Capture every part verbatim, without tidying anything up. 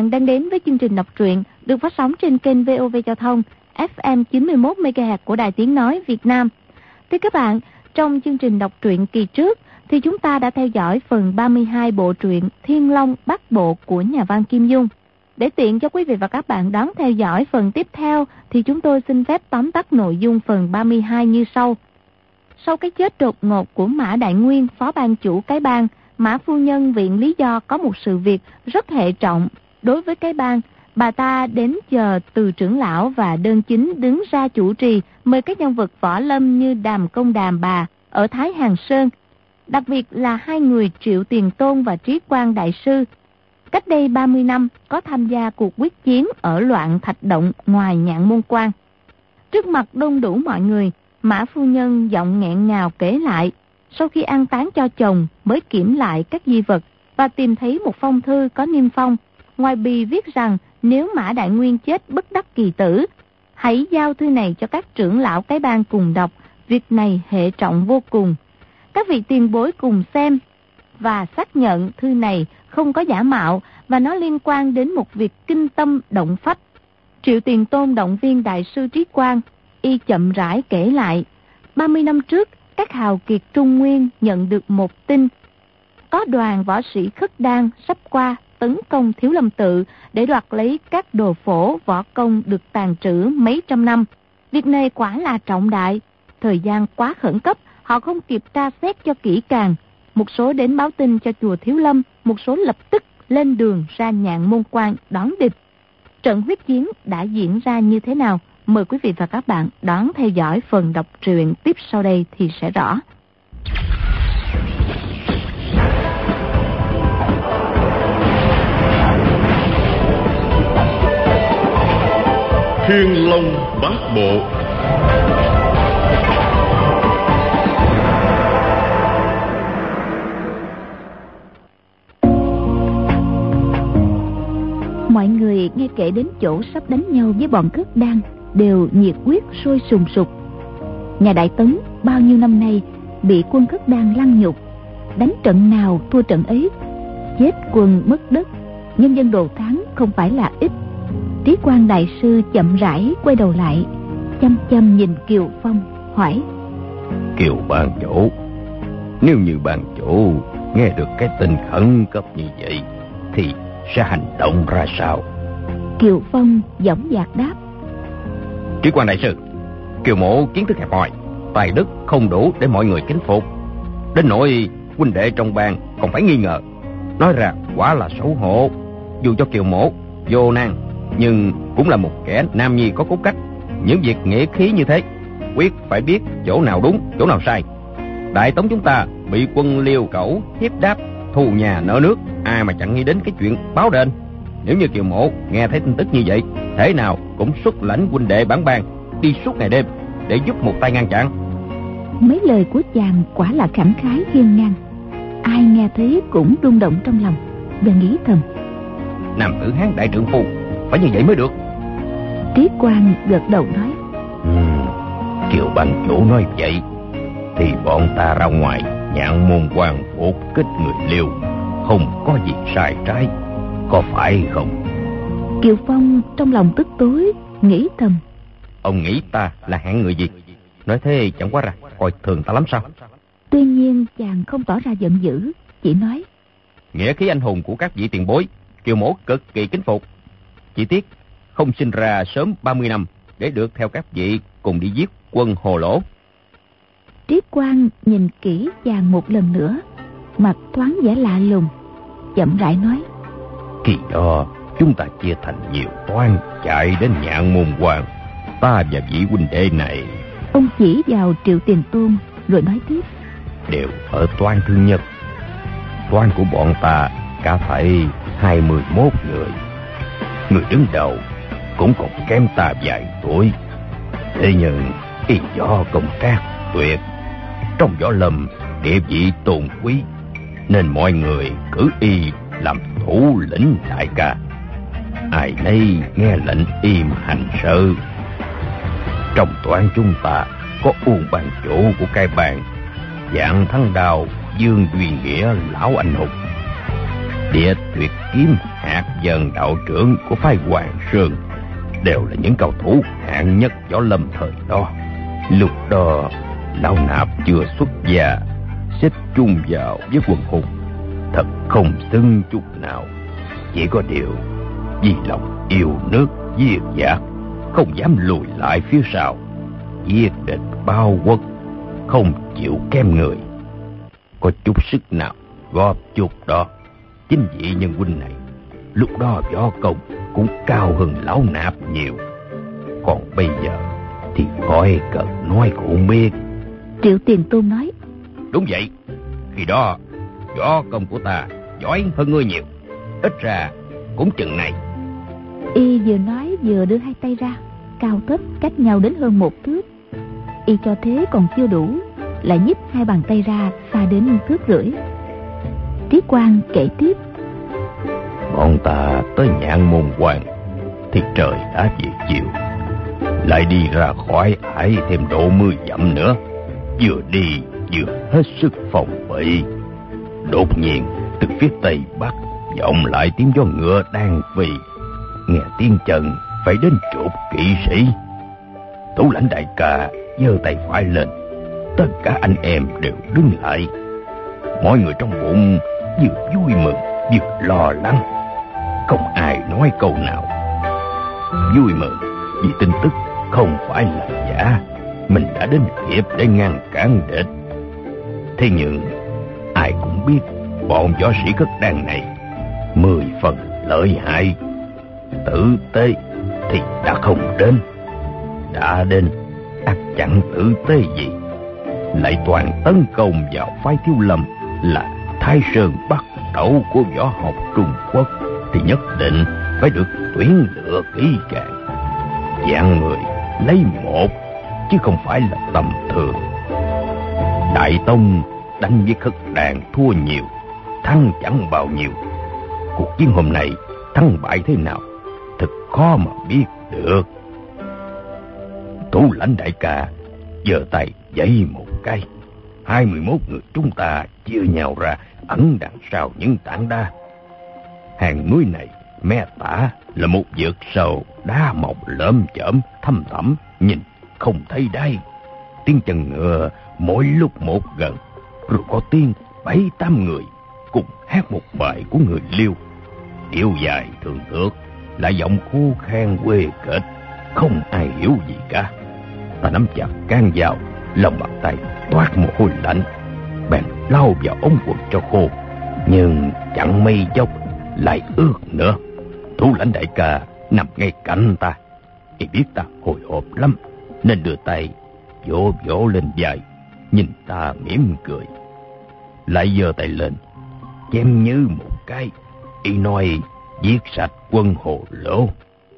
bạn đang đến với chương trình đọc truyện được phát sóng trên kênh vê o vê Giao thông ép em chín mươi mốt mê ga héc của Đài Tiếng Nói Việt Nam. Thưa các bạn, trong chương trình đọc truyện kỳ trước thì chúng ta đã theo dõi phần ba mươi hai bộ truyện Thiên Long Bát Bộ của nhà văn Kim Dung. Để tiện cho quý vị và các bạn đón theo dõi phần tiếp theo thì chúng tôi xin phép tóm tắt nội dung phần ba mươi hai như sau. Sau cái chết đột ngột của Mã Đại Nguyên, phó ban chủ cái bang, Mã phu nhân viện lý do có một sự việc rất hệ trọng đối với cái bang. Bà ta đến chờ Từ trưởng lão và Đơn Chính đứng ra chủ trì, mời các nhân vật võ lâm như Đàm Công Đàm Bà ở Thái Hàng Sơn, đặc biệt là hai người Triệu Tiền Tôn và Trí Quang Đại Sư. Cách đây ba mươi năm có tham gia cuộc quyết chiến ở Loạn Thạch Động ngoài Nhạn Môn Quan. Trước mặt đông đủ mọi người, Mã phu nhân giọng nghẹn ngào kể lại, sau khi an táng cho chồng mới kiểm lại các di vật và tìm thấy một phong thư có niêm phong. Ngoài bì viết rằng nếu Mã Đại Nguyên chết bất đắc kỳ tử, hãy giao thư này cho các trưởng lão cái bang cùng đọc, việc này hệ trọng vô cùng. Các vị tiền bối cùng xem và xác nhận thư này không có giả mạo và nó liên quan đến một việc kinh tâm động phách. Triệu Tiền Tôn động viên Đại sư Trí Quang, y chậm rãi kể lại, ba mươi năm trước, các hào kiệt Trung Nguyên nhận được một tin, có đoàn võ sĩ Khất Đan sắp qua tấn công Thiếu Lâm Tự để đoạt lấy các đồ phổ võ công được tàn trữ mấy trăm năm. Việc này quả là trọng đại, thời gian quá khẩn cấp, họ không kịp tra xét cho kỹ càng. Một số đến báo tin cho chùa Thiếu Lâm, một số lập tức lên đường ra Nhạn Môn Quan đón địch. Trận huyết chiến đã diễn ra như thế nào? Mời quý vị và các bạn đón theo dõi phần đọc truyện tiếp sau đây thì sẽ rõ. Thiên Long Bát Bộ. Mọi người nghe kể đến chỗ sắp đánh nhau với bọn Khất Đan đều nhiệt huyết sôi sùng sục. Nhà Đại Tấn bao nhiêu năm nay bị quân Khất Đan lăng nhục, đánh trận nào thua trận ấy, chết quân mất đất, nhân dân đồ thắng không phải là ít. Trí Quang Đại Sư chậm rãi quay đầu lại, chăm chăm nhìn Kiều Phong, hỏi: Kiều ban chủ, nếu như ban chủ nghe được cái tin khẩn cấp như vậy thì sẽ hành động ra sao? Kiều Phong dõng dạc đáp: Trí Quang Đại Sư, Kiều mộ kiến thức hẹp hòi, tài đức không đủ để mọi người kính phục, đến nỗi huynh đệ trong bang còn phải nghi ngờ. Nói ra quả là xấu hổ. Dù cho Kiều mộ vô nan, nhưng cũng là một kẻ nam nhi có cốt cách. Những việc nghĩa khí như thế, quyết phải biết chỗ nào đúng, chỗ nào sai. Đại Tống chúng ta bị quân Liêu Cẩu hiếp đáp, thù nhà nợ nước, ai mà chẳng nghĩ đến cái chuyện báo đền. Nếu như Kiều mộ nghe thấy tin tức như vậy, thế nào cũng xuất lãnh huynh đệ bản bang đi suốt ngày đêm để giúp một tay ngăn chặn. Mấy lời của chàng quả là khẳng khái hiên ngang, ai nghe thấy cũng rung động trong lòng và nghĩ thầm: Nam tử Hán đại trượng phu phải như vậy mới được. Trí Quang gật đầu nói: ừ, Kiều ban chủ nói vậy thì bọn ta ra ngoài Nhạn Môn Quan phục kích người Liêu không có gì sai trái, có phải không? Kiều Phong trong lòng tức tối, nghĩ thầm: Ông nghĩ ta là hạng người gì? Nói thế chẳng quá ra coi thường ta lắm sao? Tuy nhiên chàng không tỏ ra giận dữ, chỉ nói: Nghĩa khí anh hùng của các vị tiền bối, Kiều mổ cực kỳ kính phục. Chỉ tiếc không sinh ra sớm ba mươi năm để được theo các vị cùng đi giết quân Hồ Lỗ. Trí Quang nhìn kỹ chàng một lần nữa, mặt thoáng vẻ lạ lùng, chậm rãi nói: Kỳ đó chúng ta chia thành nhiều toan chạy đến Nhạn Môn Quan. Ta và vị huynh đệ này, ông chỉ vào Triệu Tiền Tôn rồi nói tiếp, đều ở toan thứ nhất. Toan của bọn ta cả thảy hai mươi mốt người. Người đứng đầu cũng còn kém ta vài tuổi, thế nhưng y do công trác tuyệt, trong võ lâm địa vị tôn quý, nên mọi người cử y làm thủ lĩnh đại ca. Ai nấy nghe lệnh im hành sự. Trong toán chúng ta có Uông ban chủ của cái bang, Vạn Thắng Đào Dương Duy Nghĩa lão anh hùng. Địa Tuyệt Kiếm, Hạt Dần đạo trưởng của phái Hoàng Sơn đều là những cầu thủ hạng nhất võ lâm thời đó. Lúc đó Lão Nạp chưa xuất gia, xếp chung vào với quần hùng, thật không xứng chút nào. Chỉ có điều vì lòng yêu nước viết dạc, không dám lùi lại phía sau, giết địch bao quốc, không chịu kém người. Có chút sức nào góp chút đó. Chính vị nhân huynh này lúc đó võ công cũng cao hơn Lão Nạp nhiều. Còn bây giờ thì khỏi cần nói cũng biết. Triệu Tiền Tôn nói: Đúng vậy, khi đó võ công của ta giỏi hơn ngươi nhiều, ít ra cũng chừng này. Y vừa nói vừa đưa hai tay ra, cao thấp cách nhau đến hơn một thước. Y cho thế còn chưa đủ, lại nhích hai bàn tay ra xa đến thước rưỡi. Trí Quang kể tiếp: Bọn ta tới Nhạn Môn Quan thì trời đã về chiều, lại đi ra khỏi ải thêm độ mười dặm nữa. Vừa đi vừa hết sức phòng bị. Đột nhiên từ phía tây bắc vọng lại tiếng gió ngựa đang phi. Nghe tiếng chân phải đến chục kỵ sĩ. Thủ lãnh đại ca giơ tay phải lên, tất cả anh em đều đứng lại. Mọi người trong bụng vừa vui mừng vừa lo lắng, không ai nói câu nào. Vui mừng vì tin tức không phải là giả, mình đã đến kịp để ngăn cản địch. Thế nhưng ai cũng biết bọn võ sĩ Cất Đan này mười phần lợi hại. Tử tế thì đã không đến, đã đến ắt chẳng tử tế gì, lại toàn tấn công vào phái Thiếu Lâm là Thái Sơn Bắc Đẩu của võ học Trung Quốc, thì nhất định phải được tuyển lựa kỹ càng. Dạng người lấy một chứ không phải là tầm thường. Đại Tông đánh với Khất Đàn thua nhiều, thắng chẳng bao nhiêu. Cuộc chiến hôm nay thắng bại thế nào thật khó mà biết được. Thủ lãnh đại ca giơ tay giãy một cái, hai mươi mốt người chúng ta chia nhau ra ẩn đằng sau những tảng đá. Hàng núi này mé tả là một vực sâu đá mọc lởm chởm thâm thẳm, nhìn không thấy đáy. Tiếng chân ngựa mỗi lúc một gần, rồi có tiếng bảy tám người cùng hát một bài của người Liêu. Điệu dài thường thước, lại giọng khô khan quê kệch, không ai hiểu gì cả. Ta nắm chặt can vào, lòng bàn tay toát mồ hôi lạnh, bèn lau vào ống quần cho khô, nhưng chẳng mấy chốc lại ướt nữa. Thủ lãnh đại ca nằm ngay cạnh ta, y biết ta hồi hộp lắm nên đưa tay vỗ vỗ lên vai, nhìn ta mỉm cười, lại giơ tay lên chém như một cái. Y nói giết sạch quân Hồ Lỗ.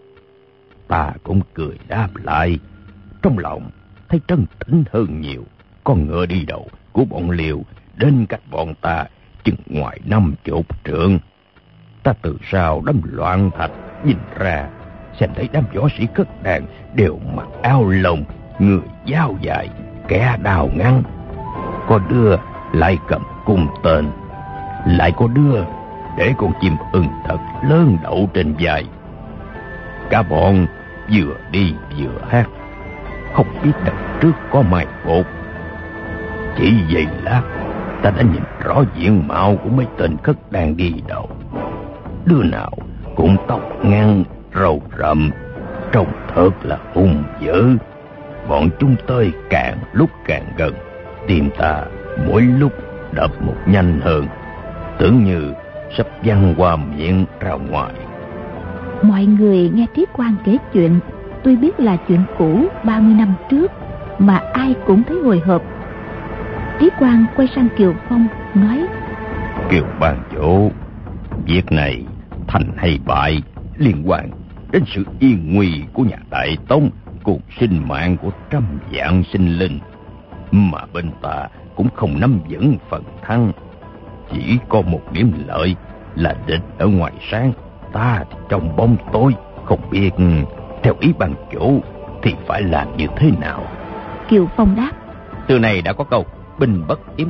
Ta cũng cười đáp lại, trong lòng thấy trấn tĩnh hơn nhiều. Con ngựa đi đầu của bọn Liêu đến cách bọn ta chừng ngoài năm chục trượng. Ta từ sau đám loạn thạch nhìn ra, xem thấy đám võ sĩ Cất Đàn đều mặc áo lông, người dao dài, kẻ đào ngắn. Có đứa lại cầm cung tên, lại có đứa để con chim ưng thật lớn đậu trên vai. Cả bọn vừa đi vừa hát, không biết đằng trước có mai phục. Chỉ vậy lát ta đã nhìn rõ diện mạo của mấy tên Cất Đan đi đầu. Đứa nào cũng tóc ngắn, râu rậm, trông thật là hung dữ. Bọn chúng tới càng lúc càng gần, tim ta mỗi lúc đập một nhanh hơn, tưởng như sắp văng qua miệng ra ngoài. Mọi người nghe Trí Quang kể chuyện, tuy biết là chuyện cũ ba mươi năm trước, mà ai cũng thấy hồi hộp. Trí Quang quay sang Kiều Phong nói: Kiều ban chủ, việc này thành hay bại liên quan đến sự yên nguy của nhà Đại Tông cùng sinh mạng của trăm vạn sinh linh, mà bên ta cũng không nắm vững phần thắng. Chỉ có một điểm lợi là địch ở ngoài sáng, ta thì trong bóng tối. Không biết theo ý ban chủ thì phải làm như thế nào? Kiều Phong đáp: Từ này đã có câu binh bất yếm trá,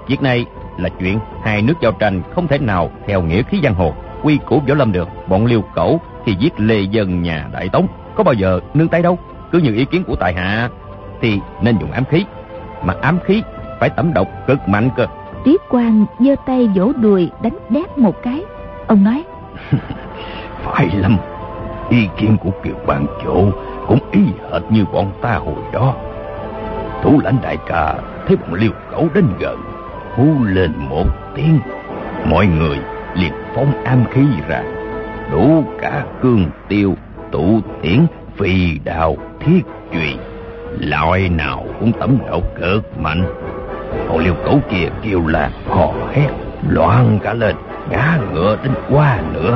Việc này là chuyện hai nước giao tranh, không thể nào theo nghĩa khí giang hồ, quy củ võ lâm được. Bọn Liêu Cẩu khi giết lê dân nhà Đại Tống có bao giờ nương tay đâu. Cứ như ý kiến của tài hạ thì nên dùng ám khí, mà ám khí phải tẩm độc cực mạnh cơ. Trí Quang giơ tay vỗ đùi đánh đét một cái. Ông nói: phải lắm, ý kiến của Kiều Ban Chủ cũng y hệt như bọn ta hồi đó. Thủ lãnh đại ca thấy bọn Liêu Cẩu đến gần, hú lên một tiếng, mọi người liền phóng ám khí ra, đủ cả cương tiêu, tụ tiễn, phi đao, thiết chùy, loại nào cũng tẩm độc cực mạnh. Bọn Liêu Cẩu kia kêu là hò hét loạn cả lên, ngã ngựa đến qua nữa.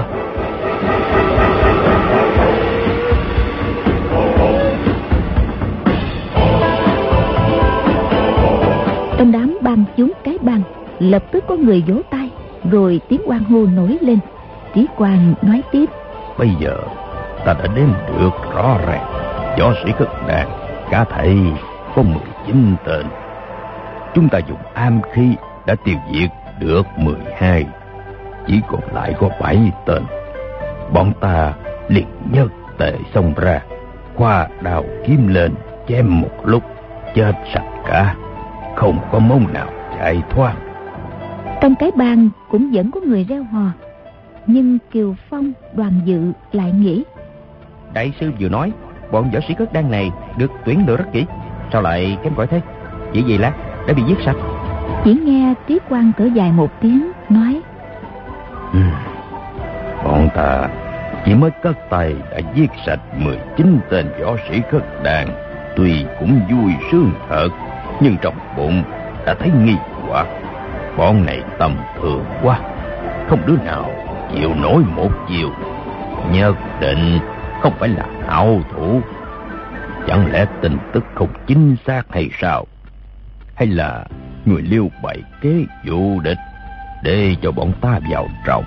Trong đám bang chúng cái bang lập tức có người vỗ tay, rồi tiếng hoan hô nổi lên. Trí Quang nói tiếp: bây giờ ta đã đếm được rõ ràng, võ sĩ Khất Đàn cả thầy có mười chín tên. Chúng ta dùng am khí đã tiêu diệt được mười hai, chỉ còn lại có bảy tên. Bọn ta liền nhất tề xông ra, khoa đào kiếm lên, chém một lúc chết sạch cả, không có mông nào chạy thoát. Trong cái bang cũng vẫn có người reo hò, nhưng Kiều Phong, Đoàn Dự lại nghĩ: đại sư vừa nói bọn võ sĩ Khất Đan này được tuyển lựa rất kỹ, sao lại kém cỏi thế? Chỉ vì lát đã bị giết sạch. Chỉ nghe Trí Quang thở dài một tiếng, nói: ừ, bọn ta chỉ mới cất tay đã giết sạch mười chín tên võ sĩ Khất Đan, tuy cũng vui sướng thật, nhưng trong bụng đã thấy nghi hoặc. Bọn này tầm thường quá, không đứa nào chịu nổi một chiều, nhất định không phải là hảo thủ. Chẳng lẽ tin tức không chính xác hay sao? Hay là người Liêu bày kế dụ địch để cho bọn ta vào trong?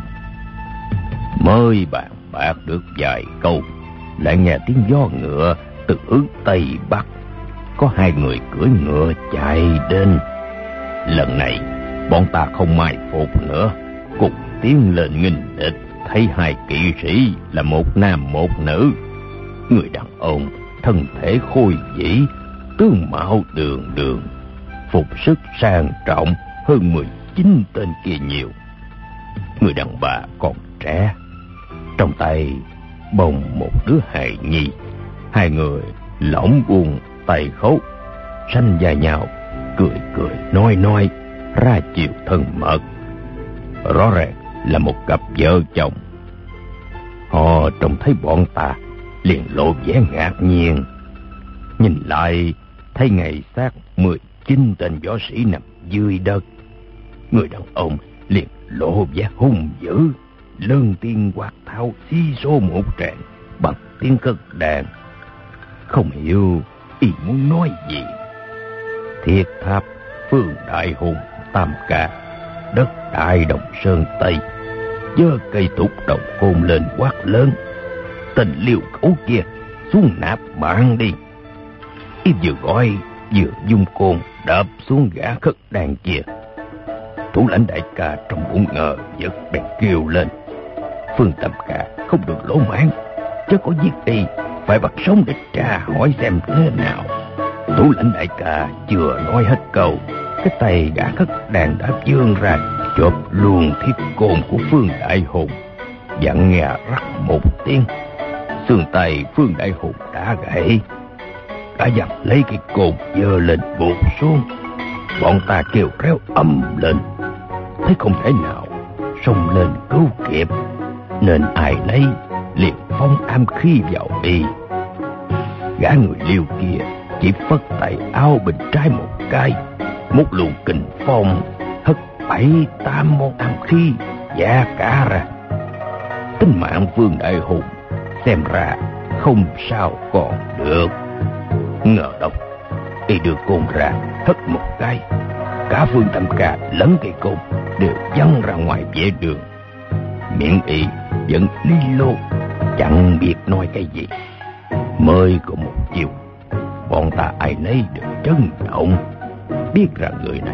Mới bàn bạc được vài câu, lại nghe tiếng gió ngựa từ hướng Tây Bắc. Có hai người cưỡi ngựa chạy đến. Lần này bọn ta không mai phục nữa, cùng tiến lên nghênh địch. Thấy hai kỵ sĩ là một nam một nữ, người đàn ông thân thể khôi vĩ, tướng mạo đường đường, phục sức sang trọng hơn mười chín tên kia nhiều. Người đàn bà còn trẻ, trong tay bồng một đứa hài nhi. Hai người lỏng buông tay khấu, sanh vai nhau, cười cười nói nói, ra chiều thân mật. Rõ ràng là một cặp vợ chồng. Họ trông thấy bọn ta liền lộ vẻ ngạc nhiên. Nhìn lại thấy ngày xác mười chín tên võ sĩ nằm dưới đất. Người đàn ông liền lộ vẻ hung dữ, lớn tiếng quát tháo xí xô một tràng bằng tiếng Khất Đàn. Không hiểu y muốn nói gì. Thiết Tháp, Phương Đại Hùng, Tam Ca, đất Đại Đồng Sơn Tây, giơ cây túc đầu côn lên quát lớn: tên Liêu Cẩu kia xuống nạp bạn đi. Y vừa gọi vừa dung côn đập xuống gã Khất Đàn kia. Thủ lãnh đại ca trong bụng ngờ giật bèn kêu lên: Phương Tam Ca không được lỗ mãn, chứ có giết y phải bắt sống để tra hỏi xem thế nào. Thủ lãnh đại ca chưa nói hết câu, cái tay gã Khất Đàn đã vươn ra chộp luôn thiết côn của Phương Đại Hùng. Dặn nghe rắc một tiếng, xương tay Phương Đại Hùng đã gãy. Cả dặn lấy cái côn giơ lên buộc xuống. Bọn ta kêu réo ầm lên, thấy không thể nào xông lên cứu kịp, nên ai nấy liền phóng am khí vào y. Gã người Liêu kia chỉ phất tay áo bên trái một cái, một luồng kình phong hất bảy tám món am khí dạ cả ra. Tính mạng Phương Đại Hùng xem ra không sao còn được. Ngờ đâu y đưa côn ra hất một cái, cả Phương Tam Ca lẫn cây côn đều văng ra ngoài vệ đường. Miệng y vẫn li lô, chẳng biết nói cái gì. Mới có một chiều, bọn ta ai nấy đều chấn động, biết rằng người này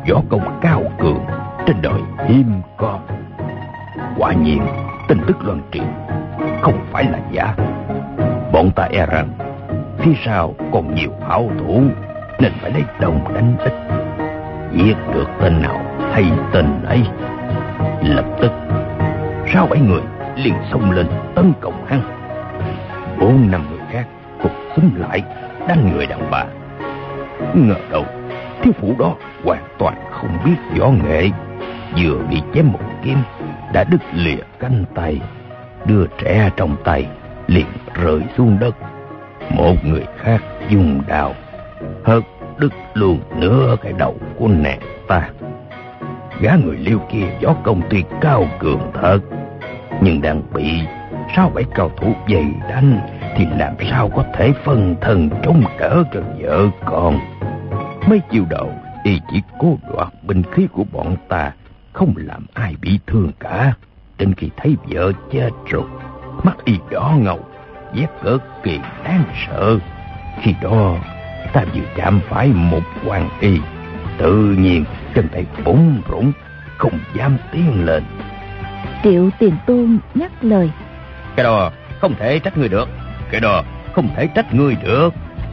võ công cao cường trên đời hiếm có. Quả nhiên tin tức loan truyền không phải là giả. Bọn ta e rằng phía sau còn nhiều hảo thủ, nên phải lấy đông đánh ít, giết được tên nào hay tên ấy. Lập tức sáu bảy người liền xông lên tấn công hắn. Bốn năm người khác cùng xúm lại đánh người đàn bà. Ngờ đâu thiếu phụ đó hoàn toàn không biết võ nghệ, vừa bị chém một kiếm đã đứt lìa cánh tay. Đứa trẻ trong tay liền rơi xuống đất. Một người khác dùng đao hất đứt luôn nửa cái đầu của nàng ta. Gã người Liêu kia võ công tuy cao cường thật, nhưng đang bị sáu bảy cao thủ dày đánh thì làm sao có thể phân thân chống đỡ cho vợ con. Mấy chiêu đầu y chỉ cố đoạt binh khí của bọn ta, không làm ai bị thương cả. Đến khi thấy vợ chết rồi, mắt y đỏ ngầu, vết cực kỳ đáng sợ. Khi đó ta vừa chạm phải một quan y, tự nhiên chân tay bủn rủn, không dám tiến lên. Triệu Tiền Tôn nhắc lời: Cái đó không thể trách ngươi được. Cái đó không thể trách ngươi được.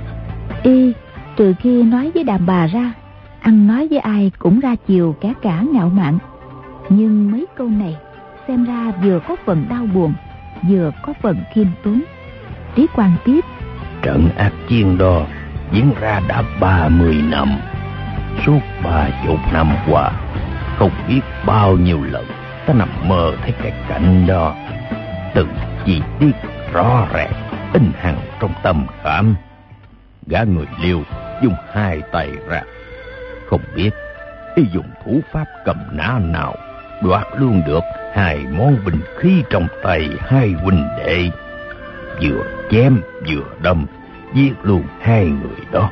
Y trừ khi nói với đàn bà ra, ăn nói với ai cũng ra chiều cả cả ngạo mạn. Nhưng mấy câu này xem ra vừa có phần đau buồn, vừa có phần khiêm tốn. Trí Quang tiếp: Trận ác chiến đó diễn ra đã ba mươi năm. Suốt ba chục năm qua, không biết bao nhiêu lần ta nằm mơ thấy cái cảnh đó. Từng chi tiết rõ ràng in hằn trong tâm khảm. Gã người Liêu dùng hai tay ra, không biết y dùng thủ pháp cầm nã nào đoạt luôn được hai món binh khí trong tay hai huynh đệ. Vừa chém vừa đâm, giết luôn hai người đó.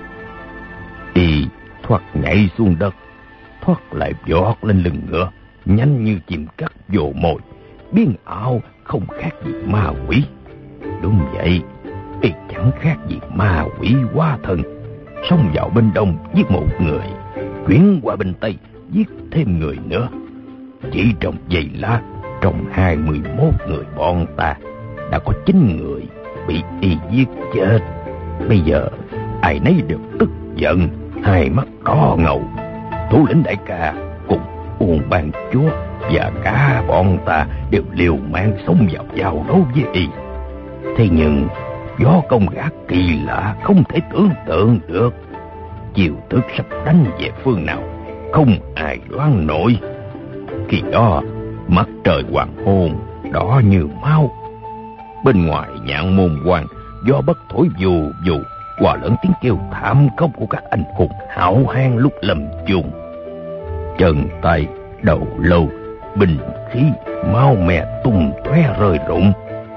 Y thoát nhảy xuống đất, thoát lại vọt lên lưng ngựa, nhanh như chim cắt vồ mồi, biến ảo không khác gì ma quỷ. Đúng vậy, y chẳng khác gì ma quỷ hóa thân, xông vào bên đông giết một người, chuyển qua bên tây giết thêm người nữa. Chỉ trong giây lát, trong hai mươi mốt người bọn ta đã có chín người bị y giết chết. Bây giờ ai nấy đều tức giận, hai mắt đỏ ngầu. Thủ lĩnh đại ca cùng Uông Ban Chúa và cả bọn ta đều liều mạng xông vào giao đấu với y. Thế nhưng võ công gã kỳ lạ không thể tưởng tượng được. Chiều thức sắp đánh về phương nào không ai đoán nổi. Khi đó mặt trời hoàng hôn đỏ như máu. Bên ngoài Nhạn Môn Quan, gió bất thổi vù vù, hòa lẫn tiếng kêu thảm khốc của các anh hùng hảo hán lúc lâm chung. Chân tay đầu lâu, binh khí máu me tung tóe rơi rụng.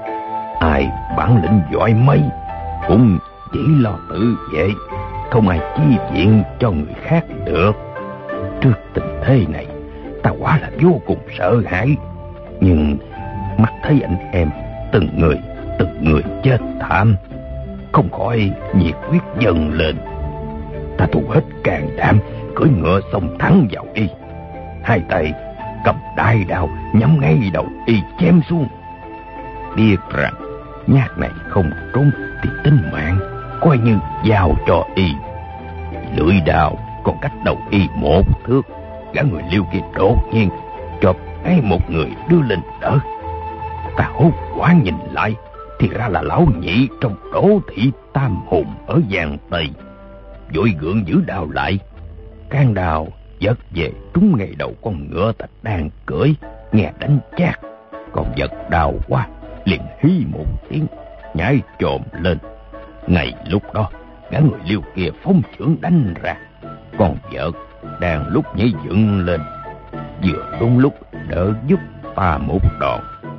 Ai bản lĩnh giỏi mấy cũng chỉ lo tự vệ, không ai chi viện cho người khác được. Trước tình thế này, ta quả là vô cùng sợ hãi. Nhưng mắt thấy anh em từng người từng người chết thảm, không khỏi nhiệt huyết dâng lên. Ta thu hết can đảm, cưỡi ngựa xông thẳng vào y. Hai tay cầm đại đao nhắm ngay đầu y chém xuống. Biết rằng nhát này không trúng thì tính mạng coi như giao cho y. Lưỡi đao còn cách đầu y một thước. Gã người Liêu kia đột nhiên chộp ngay một người đưa lên đỡ. Ta hốt hoảng nhìn lại, thì ra là lão nhị trong Đỗ thị tam hùng ở Giang Tây. Vội gượng giữ đao lại, can đao giật về trúng ngay đầu con ngựa ta đang cưỡi. Nghe đánh chát, còn giật đau quá liền hí một tiếng, nhảy chồm lên. Ngay lúc đó gã người Liêu kia phóng chưởng đánh ra. Còn vợ đang lúc nhảy dựng lên, vừa đúng lúc đỡ giúp ta một đòn.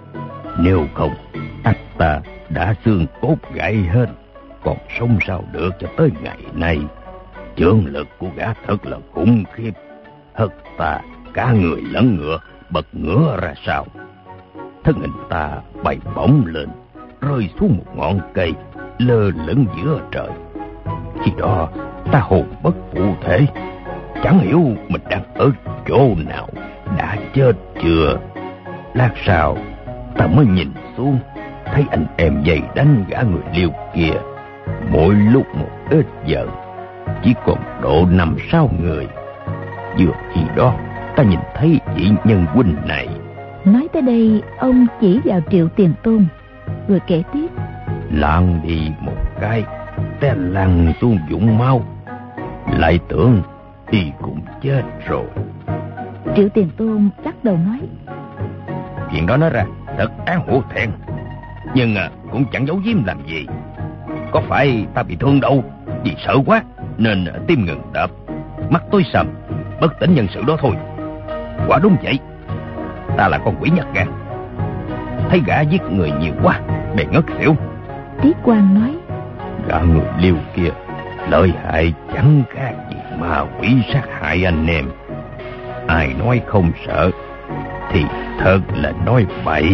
Nếu không, ắt ta đã xương cốt gãy hết, còn sống sao được cho tới ngày nay. Chưởng lực của gã thật là khủng khiếp, hất ta cả người lẫn ngựa bật ngửa ra sau. Thân hình ta bay bổng lên, rơi xuống một ngọn cây lơ lửng giữa trời. Khi đó ta hồn bất phụ thể, chẳng hiểu mình đang ở chỗ nào, đã chết chưa. Lát sau ta mới nhìn xuống, thấy anh em dày đánh gã người Liêu kia, mỗi lúc một ít dần, chỉ còn độ năm sáu người. Vừa khi đó ta nhìn thấy vị nhân huynh này. Nói tới đây, ông chỉ vào Triệu Tiền Tôn, rồi kể tiếp. Lăn đi một cái, té lăn xuống vũng máu, lại tưởng y cũng chết rồi. Triệu Tiền Tôn lắc đầu nói. Chuyện đó nói ra thật đáng hổ thẹn, nhưng à, cũng chẳng giấu giếm làm gì. Có phải ta bị thương đâu, vì sợ quá nên tim ngừng đập, mắt tối sầm, bất tỉnh nhân sự đó thôi. Quả đúng vậy, ta là con quỷ nhát gan, thấy gã giết người nhiều quá bèn ngất xỉu. Tiết Quang nói. Gã người Liêu kia lợi hại chẳng khác gì ma quỷ sát hại anh em. Ai nói không sợ thì thật là nói bậy.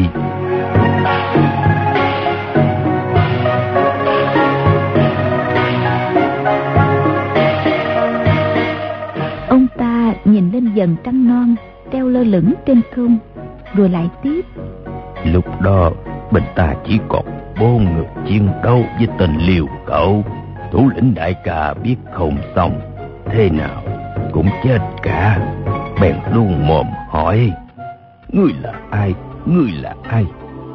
Ông ta nhìn lên dần trăng non treo lơ lửng trên không, rồi lại tiếp. Lúc đó bên ta chỉ còn bốn người chiến đấu với tên Liêu Cẩu. Thủ lĩnh đại ca biết không xong, thế nào cũng chết cả, bèn luôn mồm hỏi: ngươi là ai, ngươi là ai?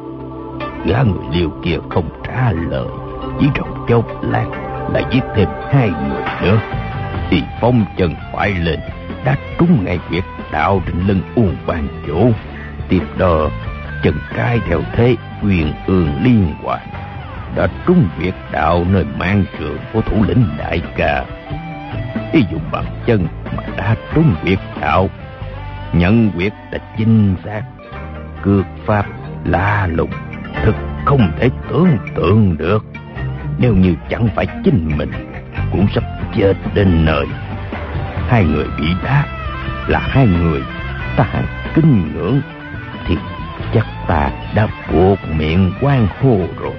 Gã người Liêu kia không trả lời, chỉ trong chốc lát lại giết thêm hai người nữa. Thì phong chân phải lên, đã trúng ngay huyệt đạo trên lưng Uông Ban Chủ. Tiếp đó chân trái theo thế quyền ương liên hoàn, đã trúng huyệt đạo nơi mang trường của thủ lĩnh đại ca. Y dùng bằng chân mà đã trúng huyệt đạo, nhận huyệt đã chính xác, cước pháp lạ lùng, thực không thể tưởng tượng được. Nếu như chẳng phải chính mình cũng sắp chết đến nơi. Hai người bị đá là hai người ta hẳn kính ngưỡng, thì chắc ta đã buộc miệng quan hô rồi.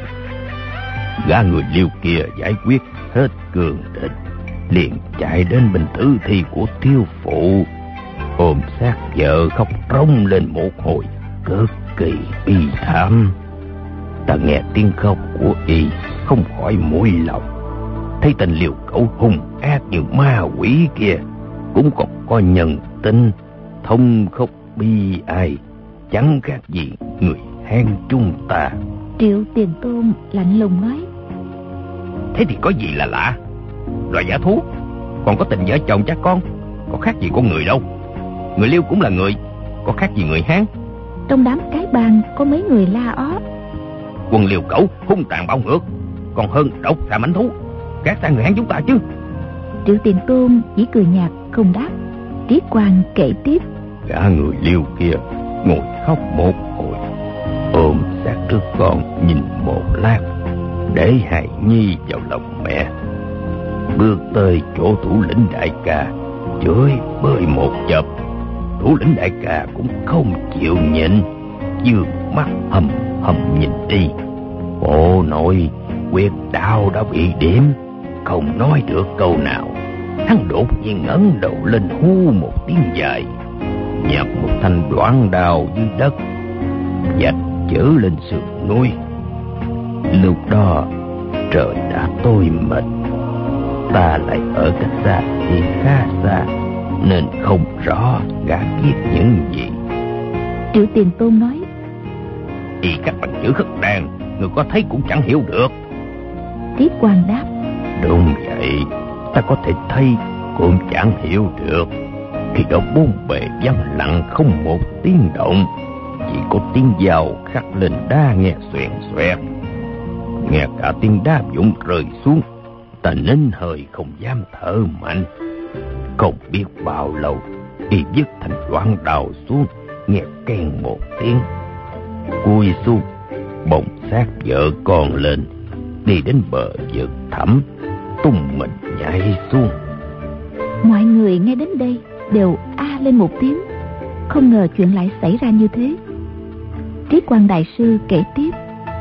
Gã người Liêu kia giải quyết hết cường địch, liền chạy đến bên tử thi của thiếu phụ, ôm xác vợ khóc rống lên một hồi cực kỳ bi thảm. Ta nghe tiếng khóc của y không khỏi mũi lòng, thấy tên Liêu Cẩu hung ác như ma quỷ kia cũng còn có nhân tính, thông khóc bi ai, chẳng khác gì người Hán chúng ta. Triệu Tiền Tôn lạnh lùng nói. Thế thì có gì là lạ? Loài giả thú còn có tình vợ chồng cha con, có khác gì con người đâu. Người Liêu cũng là người, có khác gì người Hán. Trong đám cái bang có mấy người la ó. Quân Liêu Cẩu hung tàn bạo ngược, còn hơn độc xà mãnh thú, khác xa người Hán chúng ta chứ. Triệu Tiền Tôn chỉ cười nhạt không đáp. Tiết Quang kể tiếp. Gã người Liêu kia ngồi khóc một hồi, ôm xác đứa con nhìn một lát, để hài nhi vào lòng mẹ, bước tới chỗ thủ lĩnh đại ca, chửi bới một chập. Thủ lĩnh đại ca cũng không chịu nhịn, dương mắt hầm hầm nhìn đi. Bộ nội huyệt đạo đã bị điểm, không nói được câu nào. Hắn đột nhiên ngẩng đầu lên hú một tiếng dài, nhặt một thanh đoạn đào dưới đất, vạch chữ lên sườn núi. Lúc đó trời đã tối mịt, ta lại ở cách xa thì khá xa, nên không rõ gã viết những gì. Triệu Tiền Tôn nói. Y các bằng chữ khất đàn, người có thấy cũng chẳng hiểu được. Tiết Quang đáp. Đúng vậy, ta có thể thấy cũng chẳng hiểu được. Khi đó bốn bề vắng lặng không một tiếng động, chỉ có tiếng dao khắc lên đá nghe xoèn xoẹt. Nghe cả tiếng đá vụn rơi xuống, ta nín hơi không dám thở mạnh. Không biết bao lâu, y dứt thành đoạn đào xuống, nghe keng một tiếng, cúi xuống, bồng xác vợ con lên, đi đến bờ vực thẳm, tung mình nhảy xuống. Mọi người nghe đến đây đều a lên một tiếng, không ngờ chuyện lại xảy ra như thế. Tiết Quang đại sư kể tiếp.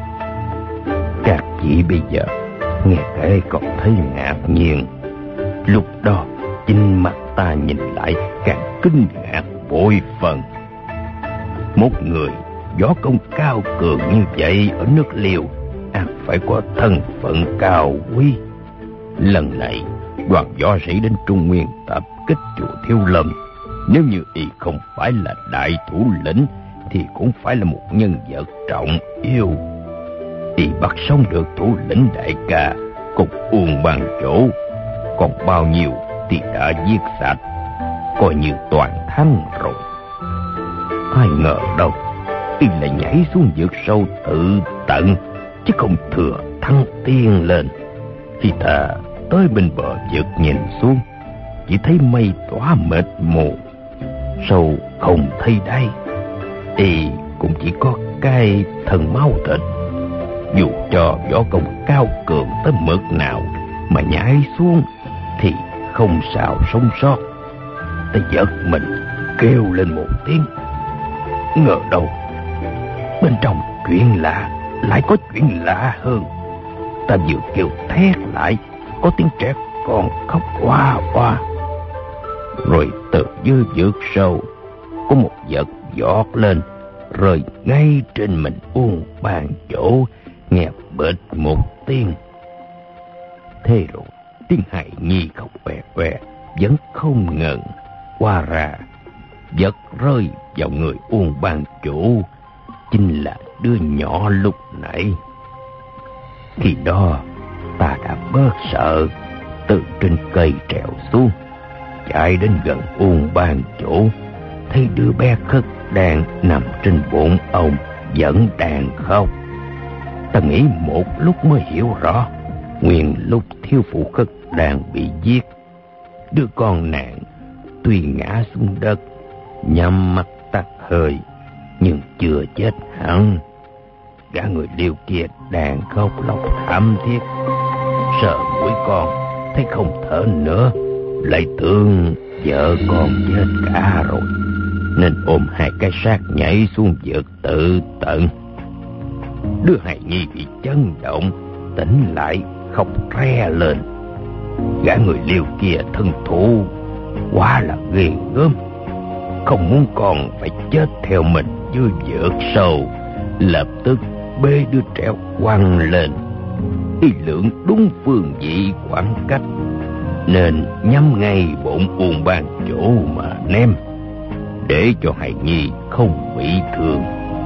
Các chị bây giờ nghe kể còn thấy ngạc nhiên. Lúc đó chính mặt ta nhìn lại càng kinh ngạc bội phần. Một người võ công cao cường như vậy ở nước Liêu ắt phải có thân phận cao quý. Lần này đoàn võ sĩ đến Trung Nguyên tập kích chùa Thiếu Lâm, nếu như y không phải là đại thủ lĩnh thì cũng phải là một nhân vật trọng yêu. Y bắt sống được thủ lĩnh đại ca cùng Uông Ban Chỗ, còn bao nhiêu thì đã giết sạch, coi như toàn thắng rồi. Ai ngờ đâu y lại nhảy xuống vực sâu tự tận, chứ không thừa thăng tiên lên. Khi ta tới bên bờ vực nhìn xuống, chỉ thấy mây tỏa mịt mù, sâu không thấy đáy. Y cũng chỉ có cái thân máu thịt. Dù cho võ công cao cường tới mức nào mà nhảy xuống thì không sao sống sót. Ta giật mình kêu lên một tiếng. Ngờ đâu bên trong chuyện lạ lại có chuyện lạ hơn. Ta vừa kêu thét lại, có tiếng trẻ con khóc oa oa. Rồi từ dưới vực sâu có một vật giọt lên, rơi ngay trên mình Uông Ban Chỗ, nghe bệt một tiếng. Thế rồi tiếng hài nhi khóc oe oe vẫn không ngừng. Qua ra vật rơi vào người Uông Ban Chỗ chính là đứa nhỏ lúc nãy. Khi đó ta đã bớt sợ, từ trên cây trèo xuống, chạy đến gần Uông Ban Chỗ, thấy đứa bé Khất Đàn nằm trên bụng ông vẫn đang khóc. Ta nghĩ một lúc mới hiểu rõ, nguyên lúc thiếu phụ Khất Đàn bị giết, đứa con nàng tuy ngã xuống đất, nhắm mắt tắt hơi, nhưng chưa chết hẳn. Gã người Liêu kia đang khóc lóc thảm thiết, sợ mũi con thấy không thở nữa, lại tưởng vợ con chết cả rồi, nên ôm hai cái xác nhảy xuống vực tự tận. Đứa hài nhi bị chấn động, tỉnh lại khóc re lên. Gã người Liêu kia thân thủ quá là ghê gớm, không muốn con phải chết theo mình dưới vực sâu, lập tức bê đứa trẻ quăng lên. Y lượng đúng phương vị khoảng cách, nên nhắm ngay bụng Uông Ban Chỗ mà ném, để cho hài nhi không bị thương.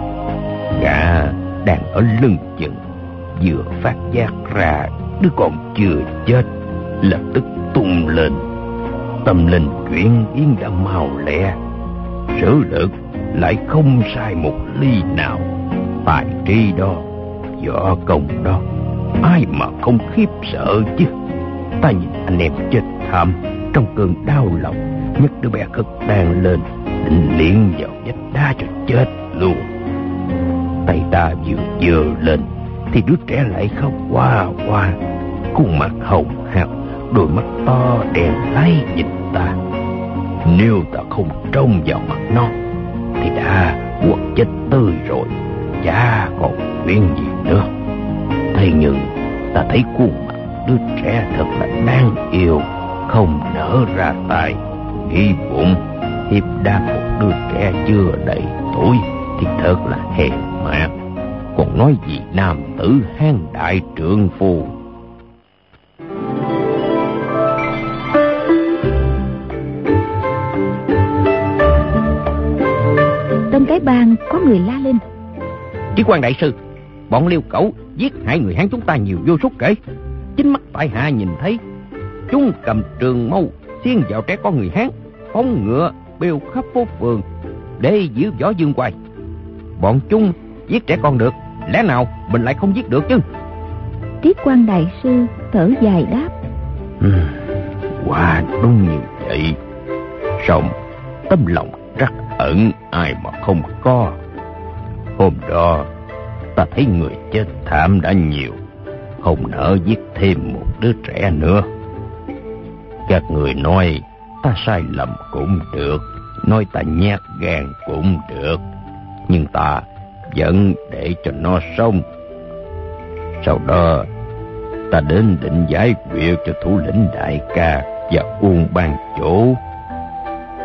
Gã đang ở lưng chừng, vừa phát giác ra đứa con chưa chết, lập tức tung lên. Tâm linh chuyển biến đã mau lẹ, sử lực lại không sai một ly nào. Tài trí đó, võ công đó, ai mà không khiếp sợ chứ. Ta nhìn anh em chết thảm, trong cơn đau lòng nhấc đứa bé Khất Đàn lên, định liệng vào vách đá cho chết luôn. Tay ta vừa dơ lên thì đứa trẻ lại khóc oa oa, khuôn mặt hồng hào, đôi mắt to đen láy nhìn ta. Nếu ta không trông vào mặt nó thì đã quật chết tươi rồi, chả còn chuyện gì nữa. Thế nhưng ta thấy khuôn mặt đứa trẻ thật là đáng yêu, không nở ra tài, nghĩ bụng hiếp đáp một đứa trẻ chưa đầy tuổi thì thật là hèn mạt, còn nói gì nam tử hán đại trượng phu. Trong cái bang có người la lên: Chí Quan đại sư, bọn Liêu Cẩu giết hại người Hán chúng ta nhiều vô số kể. Chính mắt tại hạ nhìn thấy, chúng cầm trường mâu xiên vào trẻ con người Hán, phóng ngựa bêu khắp phố phường để giữ võ dương oai. Bọn chúng giết trẻ con được, lẽ nào mình lại không giết được chứ? Trí Quan đại sư thở dài đáp: ừ, Quả đúng như vậy. Song tâm lòng trắc ẩn ai mà không có. Hôm đó ta thấy người chết thảm đã nhiều, không nỡ giết thêm một đứa trẻ nữa. Các người nói ta sai lầm cũng được, nói ta nhát gan cũng được, nhưng ta vẫn để cho nó sống. Sau đó ta đến định giải quyết cho thủ lĩnh đại ca và Uông Ban Chỗ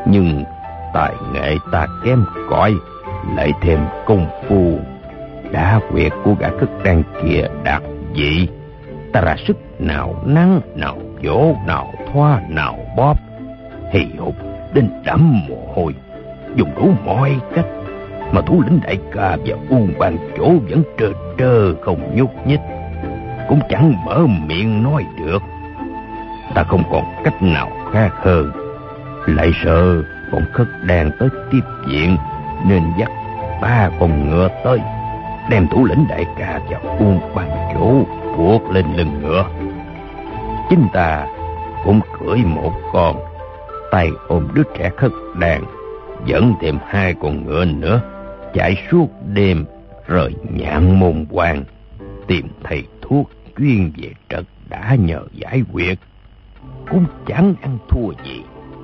Nhưng tài nghệ ta kém cỏi, lại thêm công phu đá quyệt của gã khất đan kia đạt vị. Ta ra sức nào nắng, nào vỗ, nào thoa, nào bóp, hì hục đến đẫm mồ hôi, dùng đủ mọi cách mà thủ lĩnh đại ca và Uông Ban Chủ vẫn trơ trơ không nhúc nhích, cũng chẳng mở miệng nói được. Ta không còn cách nào khác hơn, lại sợ bọn khất đan tới tiếp viện, nên dắt ba con ngựa tới, đem thủ lĩnh đại ca và Uông Ban Chủ buộc lên lưng ngựa. Chính ta cũng cưỡi một con, tay ôm đứa trẻ khất đan, dẫn thêm hai con ngựa nữa, chạy suốt đêm rời Nhạn Môn Quan, tìm thầy thuốc chuyên về trật đã nhờ giải quyết, cũng chẳng ăn thua gì.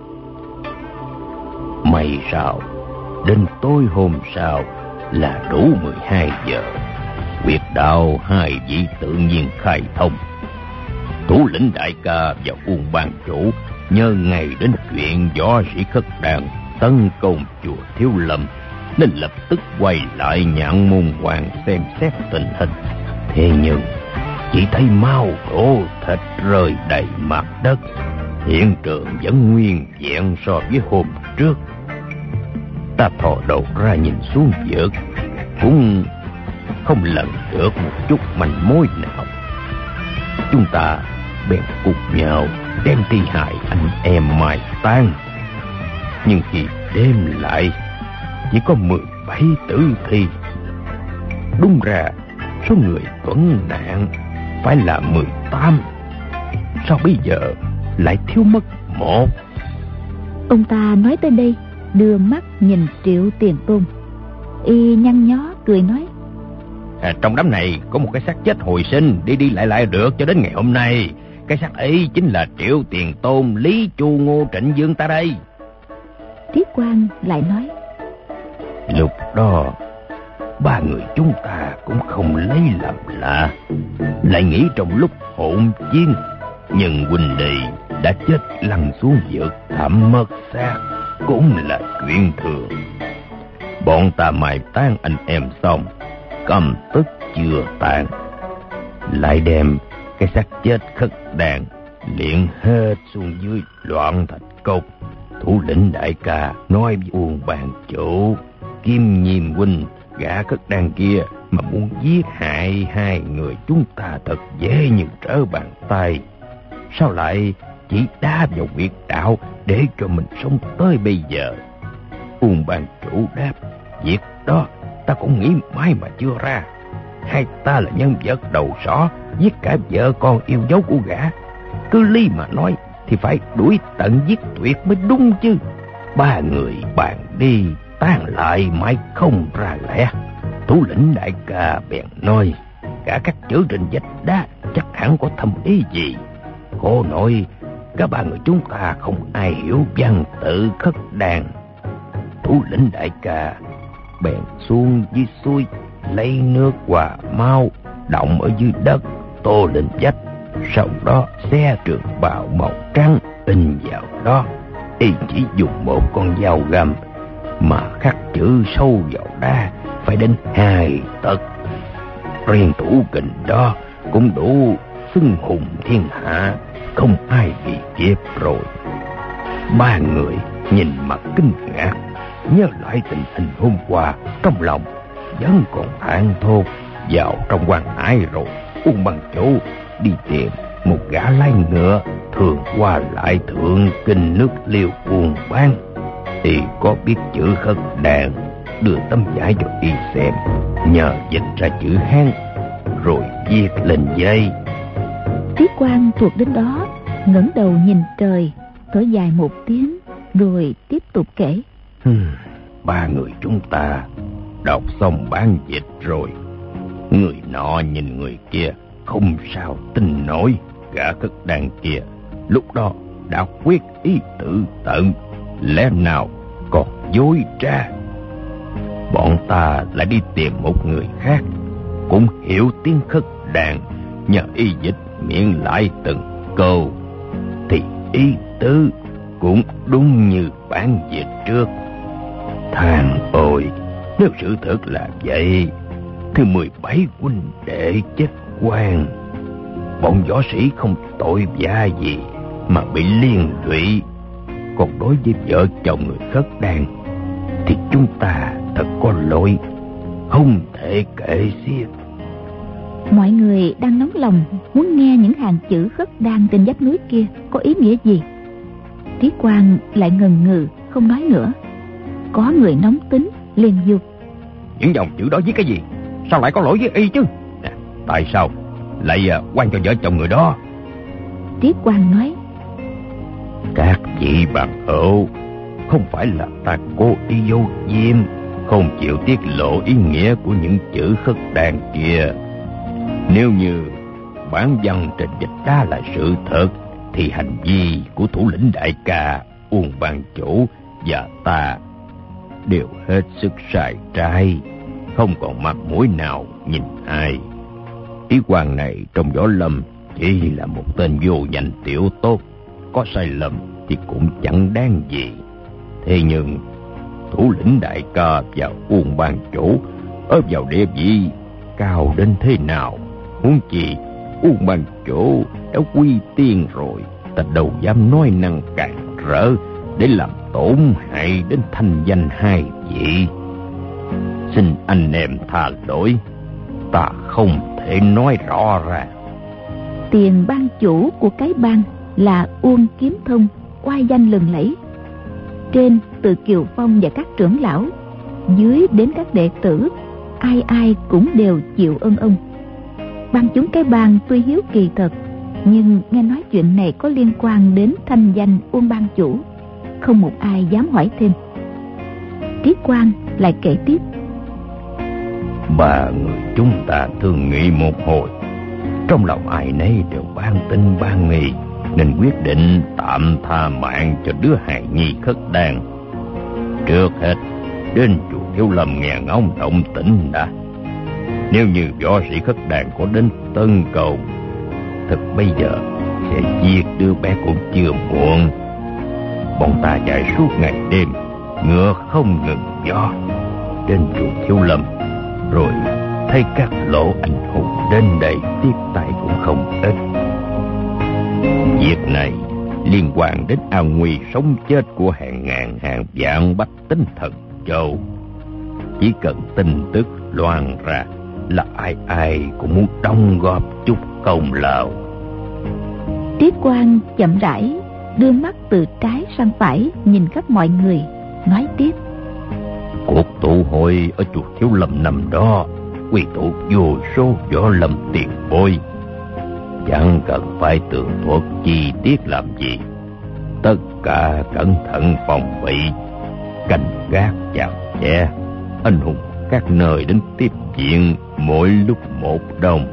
May sao đến tối hôm sau là đủ mười hai giờ, huyệt đạo hai vị tự nhiên khai thông. Thủ lĩnh đại ca và Uông Ban Chủ nhớ ngày đến chuyện võ sĩ khất đan tấn công chùa Thiếu Lâm, nên lập tức quay lại Nhạn Môn Quan xem xét tình hình. Thế nhưng chỉ thấy máu đổ thịt rơi đầy mặt đất, hiện trường vẫn nguyên vẹn so với hôm trước. Ta thò đầu ra nhìn xuống vực, cũng không lần được một chút manh mối nào. Chúng ta bèn cục nhau đem thi hài anh em mai táng. Nhưng khi đêm lại, chỉ có mười bảy tử thi. Đúng ra số người tuấn nạn phải là mười tám, sao bây giờ lại thiếu mất một? Ông ta nói tới đây, đưa mắt nhìn Triệu Tiền Tôn. Y nhăn nhó cười nói: à, trong đám này có một cái xác chết hồi sinh, đi đi lại lại được cho đến ngày hôm nay. Cái xác ấy chính là Triệu Tiền Tôn, Lý Chu, Ngô Trịnh Dương ta đây. Tiết Quang lại nói: lúc đó ba người chúng ta cũng không lấy làm lạ, lại nghĩ trong lúc hỗn chiến, nhưng huynh đệ đã chết lăn xuống vực thảm mất xác cũng là chuyện thường. Bọn ta mai táng anh em xong, căm tức chưa tàn, lại đem cái xác chết khất đan liệng hết xuống dưới loạn thạch cốc. Thủ lĩnh đại ca nói với Uông Ban Chủ, Kim Nhiêm huynh gã khất đan kia mà muốn giết hại hai người chúng ta thật dễ như trở bàn tay, sao lại chỉ đá vào huyệt đạo để cho mình sống tới bây giờ? Uông Ban Chủ đáp: việc đó ta cũng nghĩ mãi mà chưa ra. Hai ta là nhân vật đầu sỏ, giết cả vợ con yêu dấu của gã, cứ lý mà nói thì phải đuổi tận giết tuyệt mới đúng chứ. Ba người bàn đi tan lại mãi không ra lẽ. Thủ lĩnh đại ca bèn nói: cả các chữ trên vách đá chắc hẳn có thâm ý gì. Khổ nỗi cả ba người chúng ta không ai hiểu văn tự khất đan. Thủ lĩnh đại ca bèn xuống dưới suối lấy nước hòa mau động ở dưới đất, tô lên vách, sau đó xe trường bào màu trắng in vào đó. Y chỉ dùng một con dao găm mà khắc chữ sâu vào đá phải đến hai tấc. Riêng thủ kình đó cũng đủ xưng hùng thiên hạ, không ai bị kịp rồi. Ba người nhìn mặt kinh ngạc, nhớ lại tình hình hôm qua, trong lòng vẫn còn thảng thốt. Vào trong quan ải rồi, Uông Ban Chủ đi tìm một gã lái ngựa thường qua lại thượng kinh nước Liêu buôn bán. Y có biết chữ khất đan, đưa tấm vải cho y xem, nhờ dịch ra chữ Hán rồi viết lên giấy. Tiết Quang thuộc đến đó, ngẩng đầu nhìn trời, thở dài một tiếng, rồi tiếp tục kể: hmm, ba người chúng ta đọc xong bản dịch rồi. Người nọ nhìn người kia không sao tin nổi. Gã khất đan kia lúc đó đã quyết ý tự tận, lẽ nào còn dối trá. Bọn ta lại đi tìm một người khác cũng hiểu tiếng khất đan, nhờ y dịch miệng lại từng câu, thì ý tứ cũng đúng như bản dịch trước. Thằng ôi, nếu sự thật là vậy, thì mười bảy huynh đệ chết quan. Bọn võ sĩ không tội vạ gì mà bị liên lụy. Còn đối với vợ chồng người khất đan thì chúng ta thật có lỗi, không thể kể xiết. Mọi người đang nóng lòng muốn nghe những hàng chữ khất đan trên vách núi kia có ý nghĩa gì. Tiết Quang lại ngần ngừ không nói nữa. Có người nóng tính liền dục: những dòng chữ đó viết cái gì? Sao lại có lỗi với y chứ? À, tại sao lại uh, quan cho vợ chồng người đó? Tiết Quang nói: các vị bằng hữu, không phải là ta cố ý giấu diếm, không chịu tiết lộ ý nghĩa của những chữ khất đan kia. Nếu như bản văn trên dịch ra là sự thật, thì hành vi của thủ lĩnh đại ca Uông Ban Chủ và ta đều hết sức sai trái, không còn mặt mũi nào nhìn ai. Tiết Quang này trong võ lâm chỉ là một tên vô danh tiểu tốt, có sai lầm thì cũng chẳng đáng gì. Thế nhưng thủ lĩnh đại ca và Uông Ban Chủ ở vào địa vị cao đến thế nào, huống chi Uông Ban Chủ đã quy tiên rồi, ta đâu dám nói năng càn rỡ để làm tổn hại đến thanh danh hai vị. Xin anh em tha lỗi, ta không thể nói rõ ra. Tiền ban chủ của cái bang là Uông Kiếm Thông, oai danh lừng lẫy. Trên từ Kiều Phong và các trưởng lão, dưới đến các đệ tử, ai ai cũng đều chịu ơn ông. Ban chúng cái bang tuy hiếu kỳ thật, nhưng nghe nói chuyện này có liên quan đến thanh danh Uông ban chủ, không một ai dám hỏi thêm. Tiết Quang lại kể tiếp: ba người chúng ta thương nghị một hồi, trong lòng ai nấy đều ban tin ban nghi, nên quyết định tạm tha mạng cho đứa hài nhi khất đan. Trước hết đến chùa Thiếu Lâm nghe ngóng động tĩnh đã. Nếu như võ sĩ khất đan có đến tấn công, thật bây giờ sẽ giết đứa bé cũng chưa muộn. Bọn ta chạy suốt ngày đêm, ngựa không ngừng gió, đến chùa Thiếu Lâm rồi thấy các lộ anh hùng đến đây tiếp tay cũng không ít. Việc này liên quan đến an nguy sống chết của hàng ngàn hàng vạn bách tính Thần Châu. Chỉ cần tin tức loan ra là ai ai cũng muốn đóng góp chút công lao. Tiết Quang chậm rãi đưa mắt từ trái sang phải nhìn khắp mọi người, nói tiếp: cuộc tụ hội ở chùa Thiếu Lâm năm đó quy tụ vô số võ lâm tiền bối, chẳng cần phải tường thuật chi tiết làm gì. Tất cả cẩn thận phòng bị, canh gác chặt chẽ, anh hùng các nơi đến tiếp viện mỗi lúc một đông.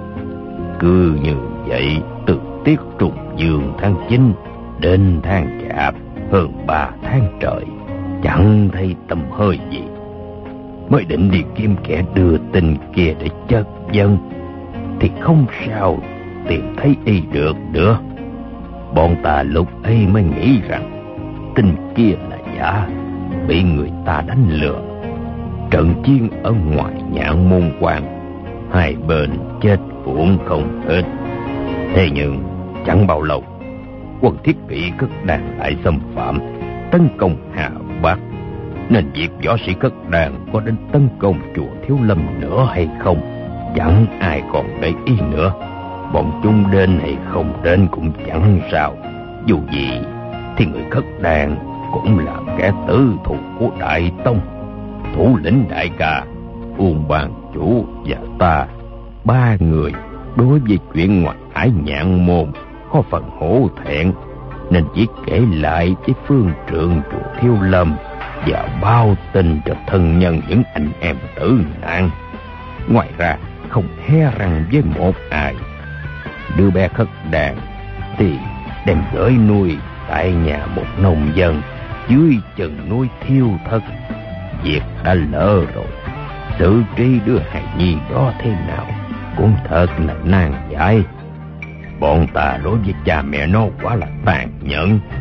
Cứ như vậy từ tiết trùng dương tháng chín đến tháng chạp, hơn ba tháng trời chẳng thấy tầm hơi gì. Mới định đi kiếm kẻ đưa tin kia để chất vấn, thì không sao tìm thấy y được nữa. Bọn ta lúc ấy mới nghĩ rằng tin kia là giả, bị người ta đánh lừa. Trận chiến ở ngoài Nhạn Môn Quan, hai bên chết uổng không ít. Thế nhưng chẳng bao lâu, quân Thiết Kỵ khất đan lại xâm phạm, tấn công Hà Bắc, nên việc võ sĩ khất đan có đến tấn công chùa Thiếu Lâm nữa hay không, chẳng ai còn để ý nữa. Bọn chúng đến hay không đến cũng chẳng sao. Dù gì thì người khất đan cũng là kẻ tử thù của Đại Tông. Thủ lĩnh đại ca Uông Ban Chủ và ta, ba người đối với chuyện ngoại ải Nhạn Môn có phần hổ thẹn, nên chỉ kể lại với phương trượng chùa Thiếu Lâm và bao tin cho thân nhân những anh em tử nạn. Ngoài ra không hé răng với một ai. Đứa bé khất đan thì đem gửi nuôi tại nhà một nông dân dưới chân núi Thiêu Thất. Việc đã lỡ rồi, xử trí đứa hài nhi đó thế nào cũng thật là nan giải. Bọn ta đối với cha mẹ nó quá là tàn nhẫn,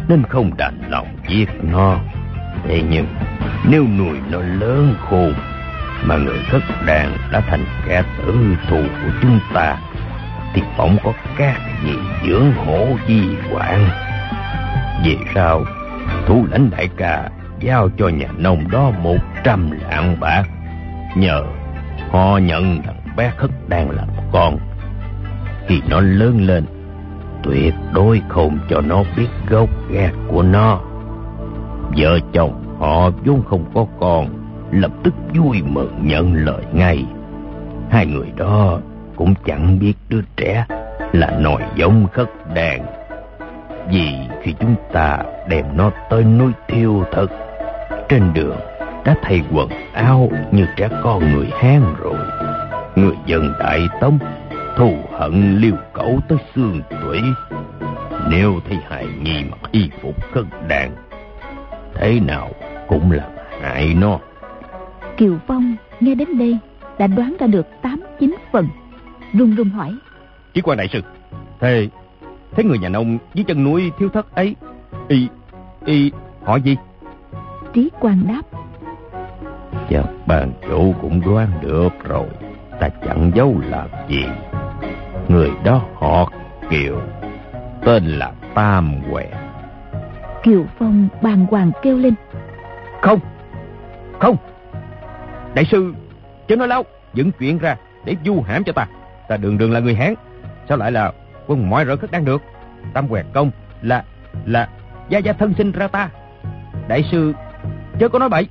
nên không đành lòng giết nó. Thế nhưng nếu nuôi nó lớn khôn mà người khất đàn đã thành kẻ tử thù của chúng ta, thì bỗng có các gì dưỡng hổ di quản. Vì sao thủ lãnh đại ca giao cho nhà nông đó một trăm lạng bạc, nhờ họ nhận thằng bé khất đàn làm con. Khi nó lớn lên, tuyệt đối không cho nó biết gốc gác của nó. Vợ chồng họ vốn không có con, lập tức vui mừng nhận lời ngay. Hai người đó cũng chẳng biết đứa trẻ là nòi giống khất đàn. Vì khi chúng ta đem nó tới núi Thiêu Thực, trên đường đã thay quần áo như trẻ con người Hán rồi. Người dân Đại Tống thù hận liêu cẩu tới xương tủy. Nếu thấy hài nhi mặc y phục khất đàn, thế nào cũng là hại nó. Kiều Phong nghe đến đây đã đoán ra được tám chín phần, run run hỏi: Trí quan đại sư, thế thế người nhà nông dưới chân núi Thiếu Thất ấy, y y họ gì? Trí quan đáp: Chắc bàn chủ cũng đoán được rồi, ta chẳng giấu làm gì. Người đó họ Kiều, tên là Tam Què. Kiều Phong bàng hoàng kêu lên: Không, không, đại sư chớ nói láo, dựng chuyện ra để vu hãm cho ta. Ta đường đường là người Hán, sao lại là quân mọi rợ khất đan được? Tam Què công là là gia gia thân sinh ra ta. Đại sư chớ có nói bậy.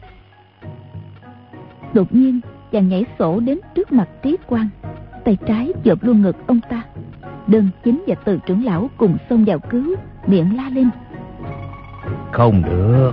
Đột nhiên chàng nhảy sổ đến trước mặt Trí Quan, tay trái chộp luôn ngực ông ta. Đơn Chính và Từ trưởng lão cùng xông vào cứu, miệng la lên: Không được.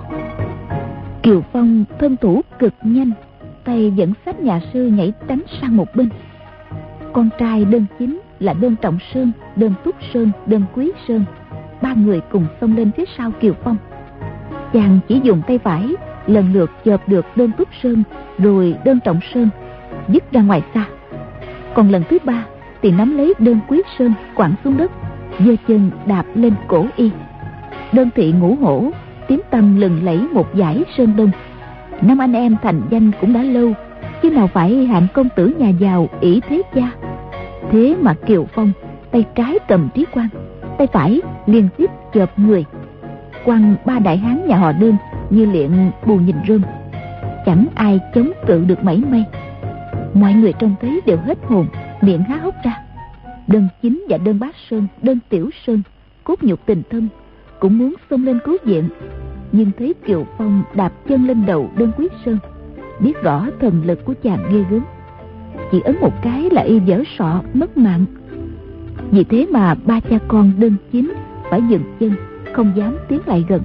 Kiều Phong thân thủ cực nhanh, tay dẫn sách nhà sư nhảy tránh sang một bên. Con trai Đơn Chính là Đơn Trọng Sơn, Đơn Túc Sơn, Đơn Quý Sơn, ba người cùng xông lên phía sau Kiều Phong. Chàng chỉ dùng tay phải lần lượt chộp được Đơn Túc Sơn rồi Đơn Trọng Sơn, dứt ra ngoài xa. Còn lần thứ ba thì nắm lấy Đơn Quý Sơn quẳng xuống đất, giơ chân đạp lên cổ y. Đơn thị Ngũ Hổ tiếng tăm lừng lẫy một dải Sơn Đông. Năm anh em thành danh cũng đã lâu, chứ nào phải hạng công tử nhà giàu ỷ thế cha. Thế mà Kiều Phong tay trái cầm Trí Quan, tay phải liên tiếp chộp người, quăng ba đại hán nhà họ Đơn như luyện bù nhìn rơm, chẳng ai chống cự được mảy may. Mọi người trông thấy đều hết hồn, miệng há hốc ra. Đơn Chính và Đơn Bá Sơn, Đơn Tiểu Sơn cốt nhục tình thân cũng muốn xông lên cứu viện, nhưng thấy Kiều Phong đạp chân lên đầu Đơn Quý Sơn, biết rõ thần lực của chàng ghê gớm, chỉ ấn một cái là y vỡ sọ mất mạng. Vì thế mà ba cha con Đơn Chính phải dừng chân, không dám tiến lại gần.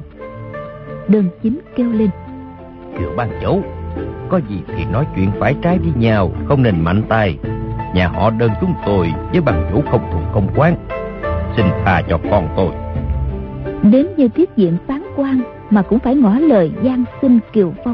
Đơn Chính kêu lên: Kiều ban chủ, có gì thì nói chuyện phải trái với nhau, không nên mạnh tay. Nhà họ Đơn chúng tôi với ban chủ không thù không oán, xin tha cho con tôi. Đến như thiết diện phán quan mà cũng phải ngỏ lời van xin Kiều Phong.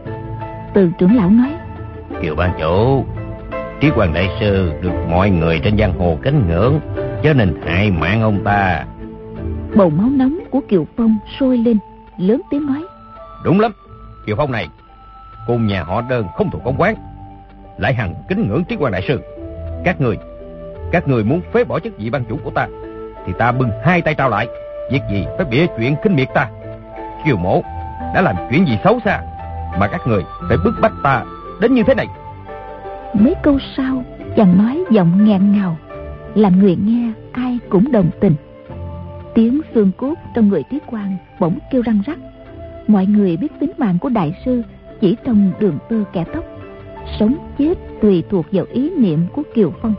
Từ trưởng lão nói: Kiều ban chủ, Trí Quan đại sư được mọi người trên giang hồ kính ngưỡng, cho nên hại mạng ông ta. Bầu máu nóng của Kiều Phong sôi lên, lớn tiếng nói: Đúng lắm, Kiều Phong này cùng nhà họ Đơn không thù không oán, lại hằng kính ngưỡng Trí Quan đại sư. Các người các người muốn phế bỏ chức vị ban chủ của ta, thì ta bưng hai tay trao lại. Việc gì phải bịa chuyện khinh miệt ta? Kiều mổ đã làm chuyện gì xấu xa mà các người phải bức bách ta đến như thế này? Mấy câu sau chàng nói giọng nghẹn ngào, làm người nghe ai cũng đồng tình. Tiếng xương cốt trong người Trí Quan bỗng kêu răng rắc. Mọi người biết tính mạng của đại sư chỉ trong đường tơ kẻ tóc, sống chết tùy thuộc vào ý niệm của Kiều Phong.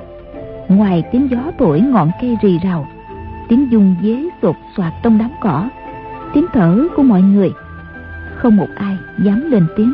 Ngoài tiếng gió thổi ngọn cây rì rào, tiếng dung dế sột soạt trong đám cỏ, tiếng thở của mọi người, không một ai dám lên tiếng.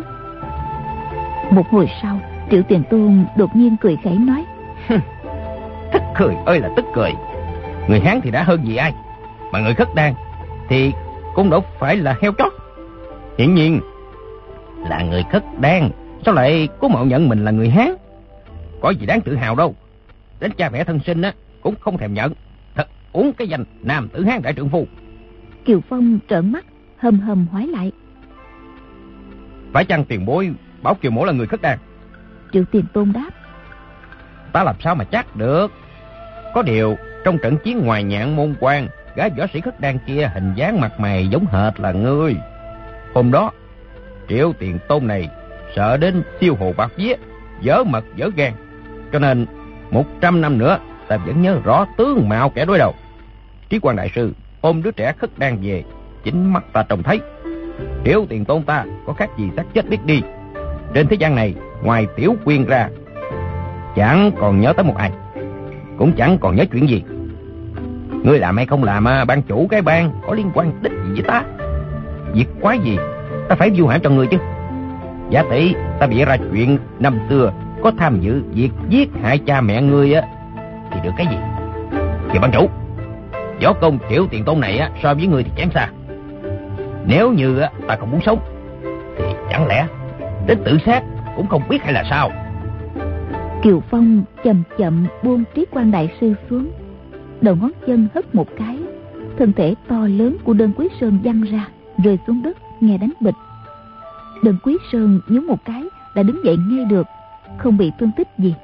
Một hồi sau, Triệu Tiền Tôn đột nhiên cười khẩy nói: Tức cười ơi là tức cười. Người Hán thì đã hơn gì ai, mà người khất đan thì cũng đâu phải là heo chót. Hiển nhiên là người khất đan, sao lại cố mạo nhận mình là người Hán? Có gì đáng tự hào đâu. Đến cha mẹ thân sinh á cũng không thèm nhận. Thật uống cái danh nam tử Hán đại trượng phu. Kiều Phong trợn mắt, hầm hầm hỏi lại. Phải chăng tiền bối bảo Kiều mỗ là người khất đan? Triệu Tiền Tôn đáp. Ta làm sao mà chắc được. Có điều trong trận chiến ngoài Nhạn Môn Quan, gã võ sĩ khất đan kia hình dáng mặt mày giống hệt là ngươi. Hôm đó Triệu Tiền Tôn này sợ đến tiêu hồ bạc vía, dở mật dở gan, cho nên một trăm năm nữa ta vẫn nhớ rõ tướng mạo kẻ đối đầu. Trí Quang đại sư ôm đứa trẻ khất đan về, chính mắt ta trông thấy. Triệu Tiền Tôn ta có khác gì xác chết biết đi. Trên thế gian này ngoài Tiểu Quyên ra, chẳng còn nhớ tới một ai, cũng chẳng còn nhớ chuyện gì. Ngươi làm hay không làm, ban chủ cái bang có liên quan đích gì với ta? Việc quái gì ta phải vu hãm cho ngươi chứ? Giả tỷ ta bịa ra chuyện năm xưa có tham dự việc giết hại cha mẹ ngươi á, thì được cái gì? Kìa ban chủ, võ công Triệu Tiền Tôn này á, so với ngươi thì kém xa. Nếu như á, ta không muốn sống, thì chẳng lẽ đến tự sát cũng không biết hay là sao? Kiều Phong chậm chậm buông Trí Quang đại sư xuống, đầu ngón chân hất một cái, thân thể to lớn của Đơn Quý Sơn văng ra, rơi xuống đất nghe đánh bịch. Đơn Quý Sơn nhún một cái đã đứng dậy ngay được, không bị thương tích gì.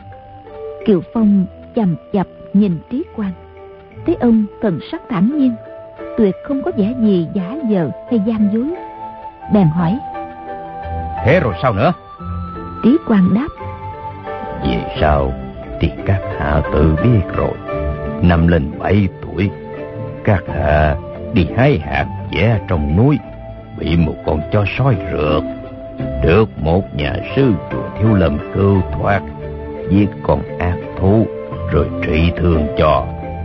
Kiều Phong chằm chằm nhìn Trí Quang, thấy ông thần sắc thản nhiên, tuyệt không có vẻ gì giả vờ hay gian dối, bèn hỏi. Thế rồi sao nữa? Trí Quang đáp. Về sau thì các hạ tự biết rồi. Năm lên bảy tuổi, các hạ đi hái hạt dẻ trong núi, bị một con chó sói rượt, được một nhà sư chùa Thiếu Lâm cứu thoát, giết con ác thú rồi trị thương cho.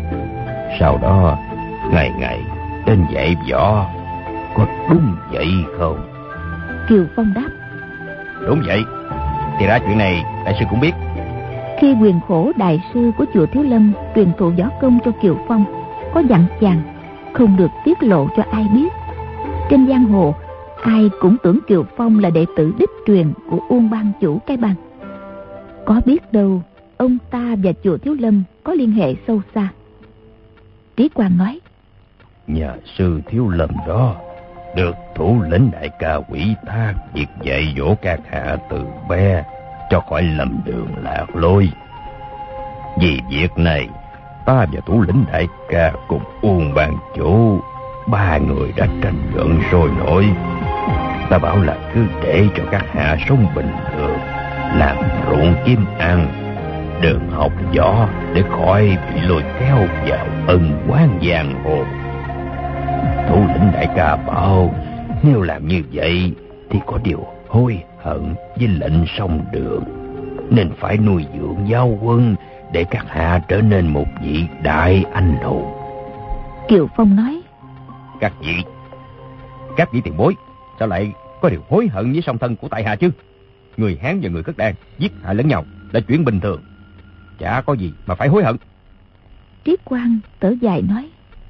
Sau đó ngày ngày đến dạy võ, có đúng vậy không? Kiều Phong đáp. Đúng vậy. Thì ra chuyện này đại sư cũng biết. Khi Quyền Khổ đại sư của chùa Thiếu Lâm truyền thụ võ công cho Kiều Phong, có dặn chàng không được tiết lộ cho ai biết. Trên giang hồ ai cũng tưởng Kiều Phong là đệ tử đích truyền của Uông ban chủ cái bang. Có biết đâu ông ta và chùa Thiếu Lâm có liên hệ sâu xa. Trí Quang nói. Nhà sư Thiếu Lâm đó được thủ lĩnh đại ca ủy thác việc dạy dỗ các hạ từ bé, cho khỏi lầm đường lạc lối. Vì việc này, ta và thủ lĩnh đại ca cùng Uông ban chủ, ba người đã tranh luận sôi nổi. Ta bảo là cứ để cho các hạ sống bình thường, làm ruộng kiếm ăn, đừng học võ để khỏi bị lôi kéo vào ân oán giang hồ. Thủ lĩnh đại ca bảo nếu làm như vậy thì có điều hối hận với lệnh sông đường, nên phải nuôi dưỡng giáo quân để các hạ trở nên một vị đại anh hùng. Kiều Phong nói. Các vị, các vị tiền bối, sao lại có điều hối hận với song thân của tại hạ chứ? Người Hán và người khất đan giết hại lẫn nhau là chuyện bình thường, chả có gì mà phải hối hận. Trí Quang thở dài nói.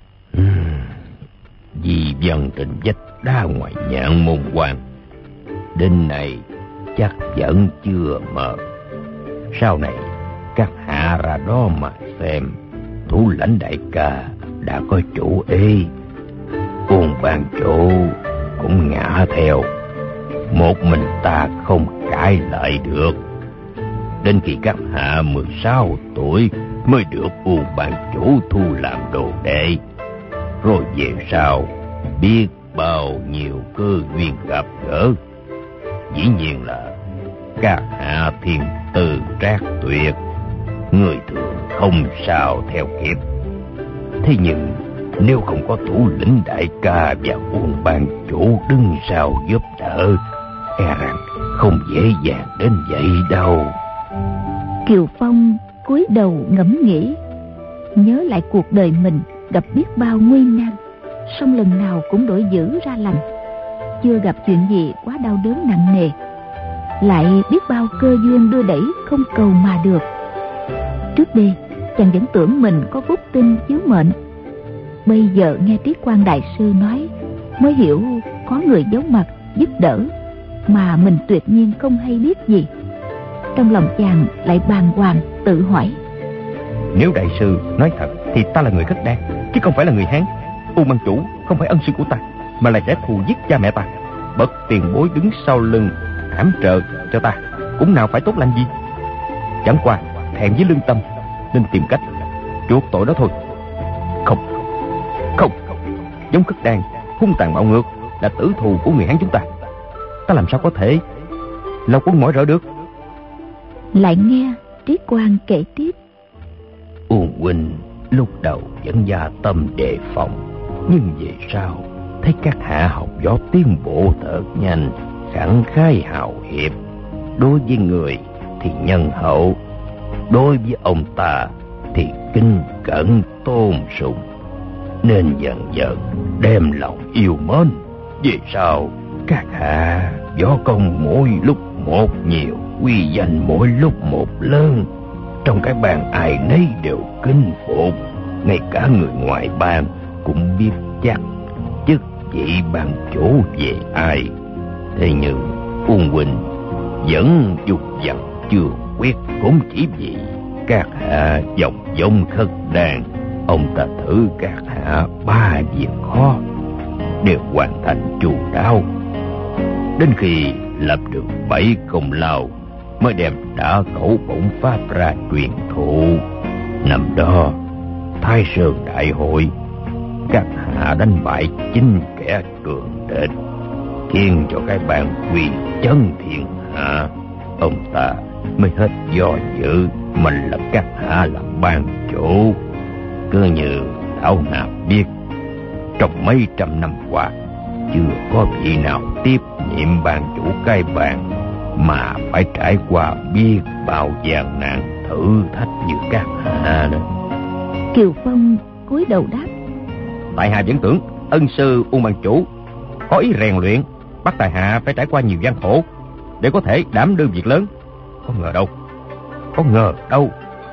Vì dân tình vách đá ngoài Nhạn Môn Quan đến này chắc vẫn chưa mờ. Sau này các hạ ra đó mà xem, thủ lãnh đại ca đã có chủ ý, Uông ban chủ cũng ngã theo, một mình ta không cãi lại được. Đến khi các hạ mười sáu tuổi mới được Uông ban chủ thu làm đồ đệ. Rồi về sau biết bao nhiêu cơ duyên gặp gỡ. Dĩ nhiên là các hạ thiên tư trác tuyệt, người thường không sao theo kịp. Thế nhưng nếu không có thủ lĩnh đại ca và Uông ban chủ đứng sau giúp đỡ, e rằng không dễ dàng đến vậy đâu. Kiều Phong cúi đầu ngẫm nghĩ, nhớ lại cuộc đời mình gặp biết bao nguy nan, song lần nào cũng đổi dữ ra lành, chưa gặp chuyện gì quá đau đớn nặng nề. Lại biết bao cơ duyên đưa đẩy không cầu mà được. Trước đây chàng vẫn tưởng mình có phúc tinh chiếu mệnh, bây giờ nghe Trí Quang đại sư nói mới hiểu có người giấu mặt giúp đỡ mà mình tuyệt nhiên không hay biết gì. Trong lòng chàng lại bàng hoàng tự hỏi, nếu đại sư nói thật thì ta là người khất đan chứ không phải là người Hán. Uông ban chủ không không phải ân sư của ta, mà là kẻ thù giết cha mẹ ta. Bậc tiền bối đứng sau lưng ảm trợ cho ta, cũng nào phải tốt lành gì. Chẳng qua thẹn với lương tâm nên tìm cách chuộc tội đó thôi. Không, không, giống Khất Đan hung tàn bạo ngược là tử thù của người Hán chúng ta. Ta làm sao có thể lâu quân mỏi rỡ được. Lại nghe Trí Quang kể tiếp. Uông huynh lúc đầu vẫn gia tâm đề phòng, nhưng về sau thấy các hạ học võ tiến bộ thật nhanh, khẳng khái hào hiệp. Đối với người thì nhân hậu, đối với ông ta thì kính cẩn tôn sùng, nên dần dần đem lòng yêu mến. Về sau các hạ võ công mỗi lúc một nhiều, uy danh mỗi lúc một lớn, trong cái bàn ai nấy đều kính phục. Ngay cả người ngoài bàn cũng biết chắc chức vị ban chủ về ai. Thế nhưng Uông huynh vẫn dục vọng chưa quyết, cũng chỉ vì các hạ dòng giống Khất Đan. Ông ta thử các hạ ba việc khó đều hoàn thành chu đáo, đến khi lập được bảy công lao mới đem đã khẩu bổn pháp ra truyền thụ. Năm đó Thái Sơn đại hội, các hạ đánh bại chính kẻ cường địch, khiến cho cái bàn quy chân thiên hạ. Ông ta mới hết do dự mình lập các hạ làm ban chủ. Cứ như Thảo Nạp biết, trong mấy trăm năm qua chưa có vị nào tiếp nhiệm ban chủ cái bàn mà phải trải qua biết bao gian nạn thử thách như các hạ đó. Kiều Phong cúi đầu đáp. Tại hạ vẫn tưởng ân sư Uông ban chủ có ý rèn luyện, bắt tại hạ phải trải qua nhiều gian khổ để có thể đảm đương việc lớn. Có ngờ đâu, có ngờ đâu.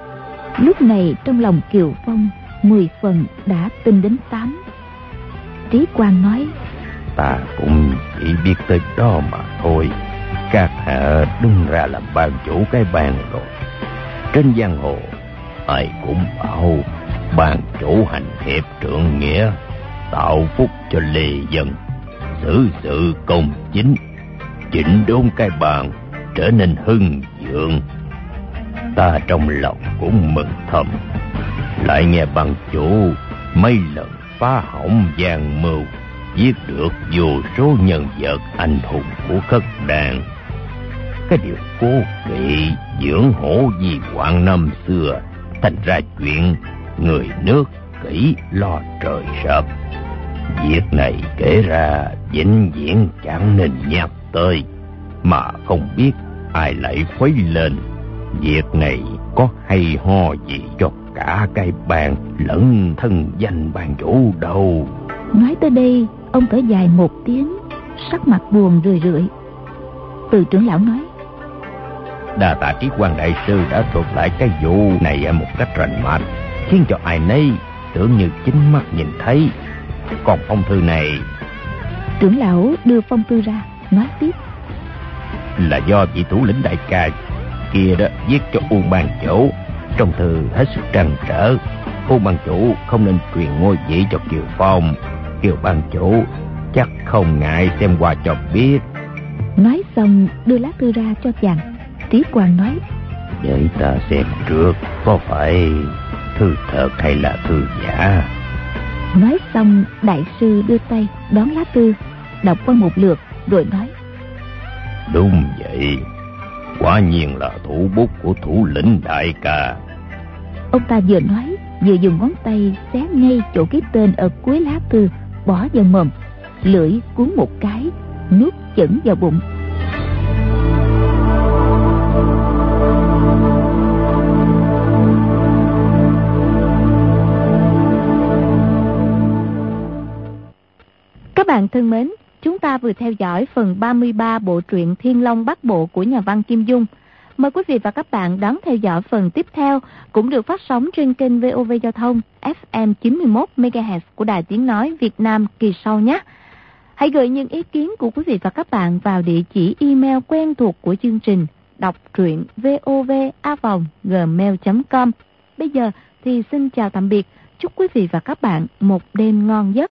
Lúc này trong lòng Kiều Phong mười phần đã tin đến tám. Trí Quang nói. Ta cũng chỉ biết tới đó mà thôi. Các hạ đứng ra làm ban chủ cái bàn rồi. Trên giang hồ ai cũng bảo ban chủ hành hiệp trượng nghĩa, tạo phúc cho lê dân, xử sự công chính, chỉnh đốn cái bàn trở nên hưng vượng. Ta trong lòng cũng mừng thầm, lại nghe ban chủ mấy lần phá hỏng gian mưu, giết được vô số nhân vật anh hùng của Khất Đan. Cái điều cố kỵ dưỡng hổ vì hoạn năm xưa, thành ra chuyện người nước kỹ lo trời sập. Việc này kể ra vĩnh viễn chẳng nên nhắc tới, mà không biết ai lại khuấy lên. Việc này có hay ho gì cho cả cái bàn lẫn thân danh ban chủ đâu. Nói tới đây, ông thở dài một tiếng, sắc mặt buồn rười rượi. Từ trưởng lão nói. Đa tạ Trí Quang đại sư đã thuật lại cái vụ này một cách rành mạch, khiến cho ai nấy tưởng như chính mắt nhìn thấy. Còn phong thư này... Trưởng lão đưa phong thư ra, nói tiếp. Là do vị thủ lĩnh đại ca kia đó viết cho Uông ban chủ. Trong thư hết sức trăn trở, Uông ban chủ không nên truyền ngôi vị cho Kiều Phong. Kiều ban chủ chắc không ngại xem qua cho biết. Nói xong đưa lá thư ra cho chàng. Trí Quang nói. Để ta xem trước, có phải thư thật hay là thư giả. Nói xong đại sư đưa tay đón lá thư, đọc qua một lượt rồi nói. Đúng vậy, quả nhiên là thủ bút của thủ lĩnh đại ca. Ông ta vừa nói vừa dùng ngón tay xé ngay chỗ ký tên ở cuối lá thư, bỏ vào mồm, lưỡi cuốn một cái, nuốt chửng vào bụng. Các bạn thân mến, chúng ta vừa theo dõi phần ba mươi ba bộ truyện Thiên Long Bát Bộ của nhà văn Kim Dung. Mời quý vị và các bạn đón theo dõi phần tiếp theo, cũng được phát sóng trên kênh vê o vê Giao thông ép em chín mươi mốt mê ga héc của Đài Tiếng Nói Việt Nam kỳ sau nhé. Hãy gửi những ý kiến của quý vị và các bạn vào địa chỉ email quen thuộc của chương trình đọc truyện vov a vòng gmail chấm com. Bây giờ thì xin chào tạm biệt, chúc quý vị và các bạn một đêm ngon giấc.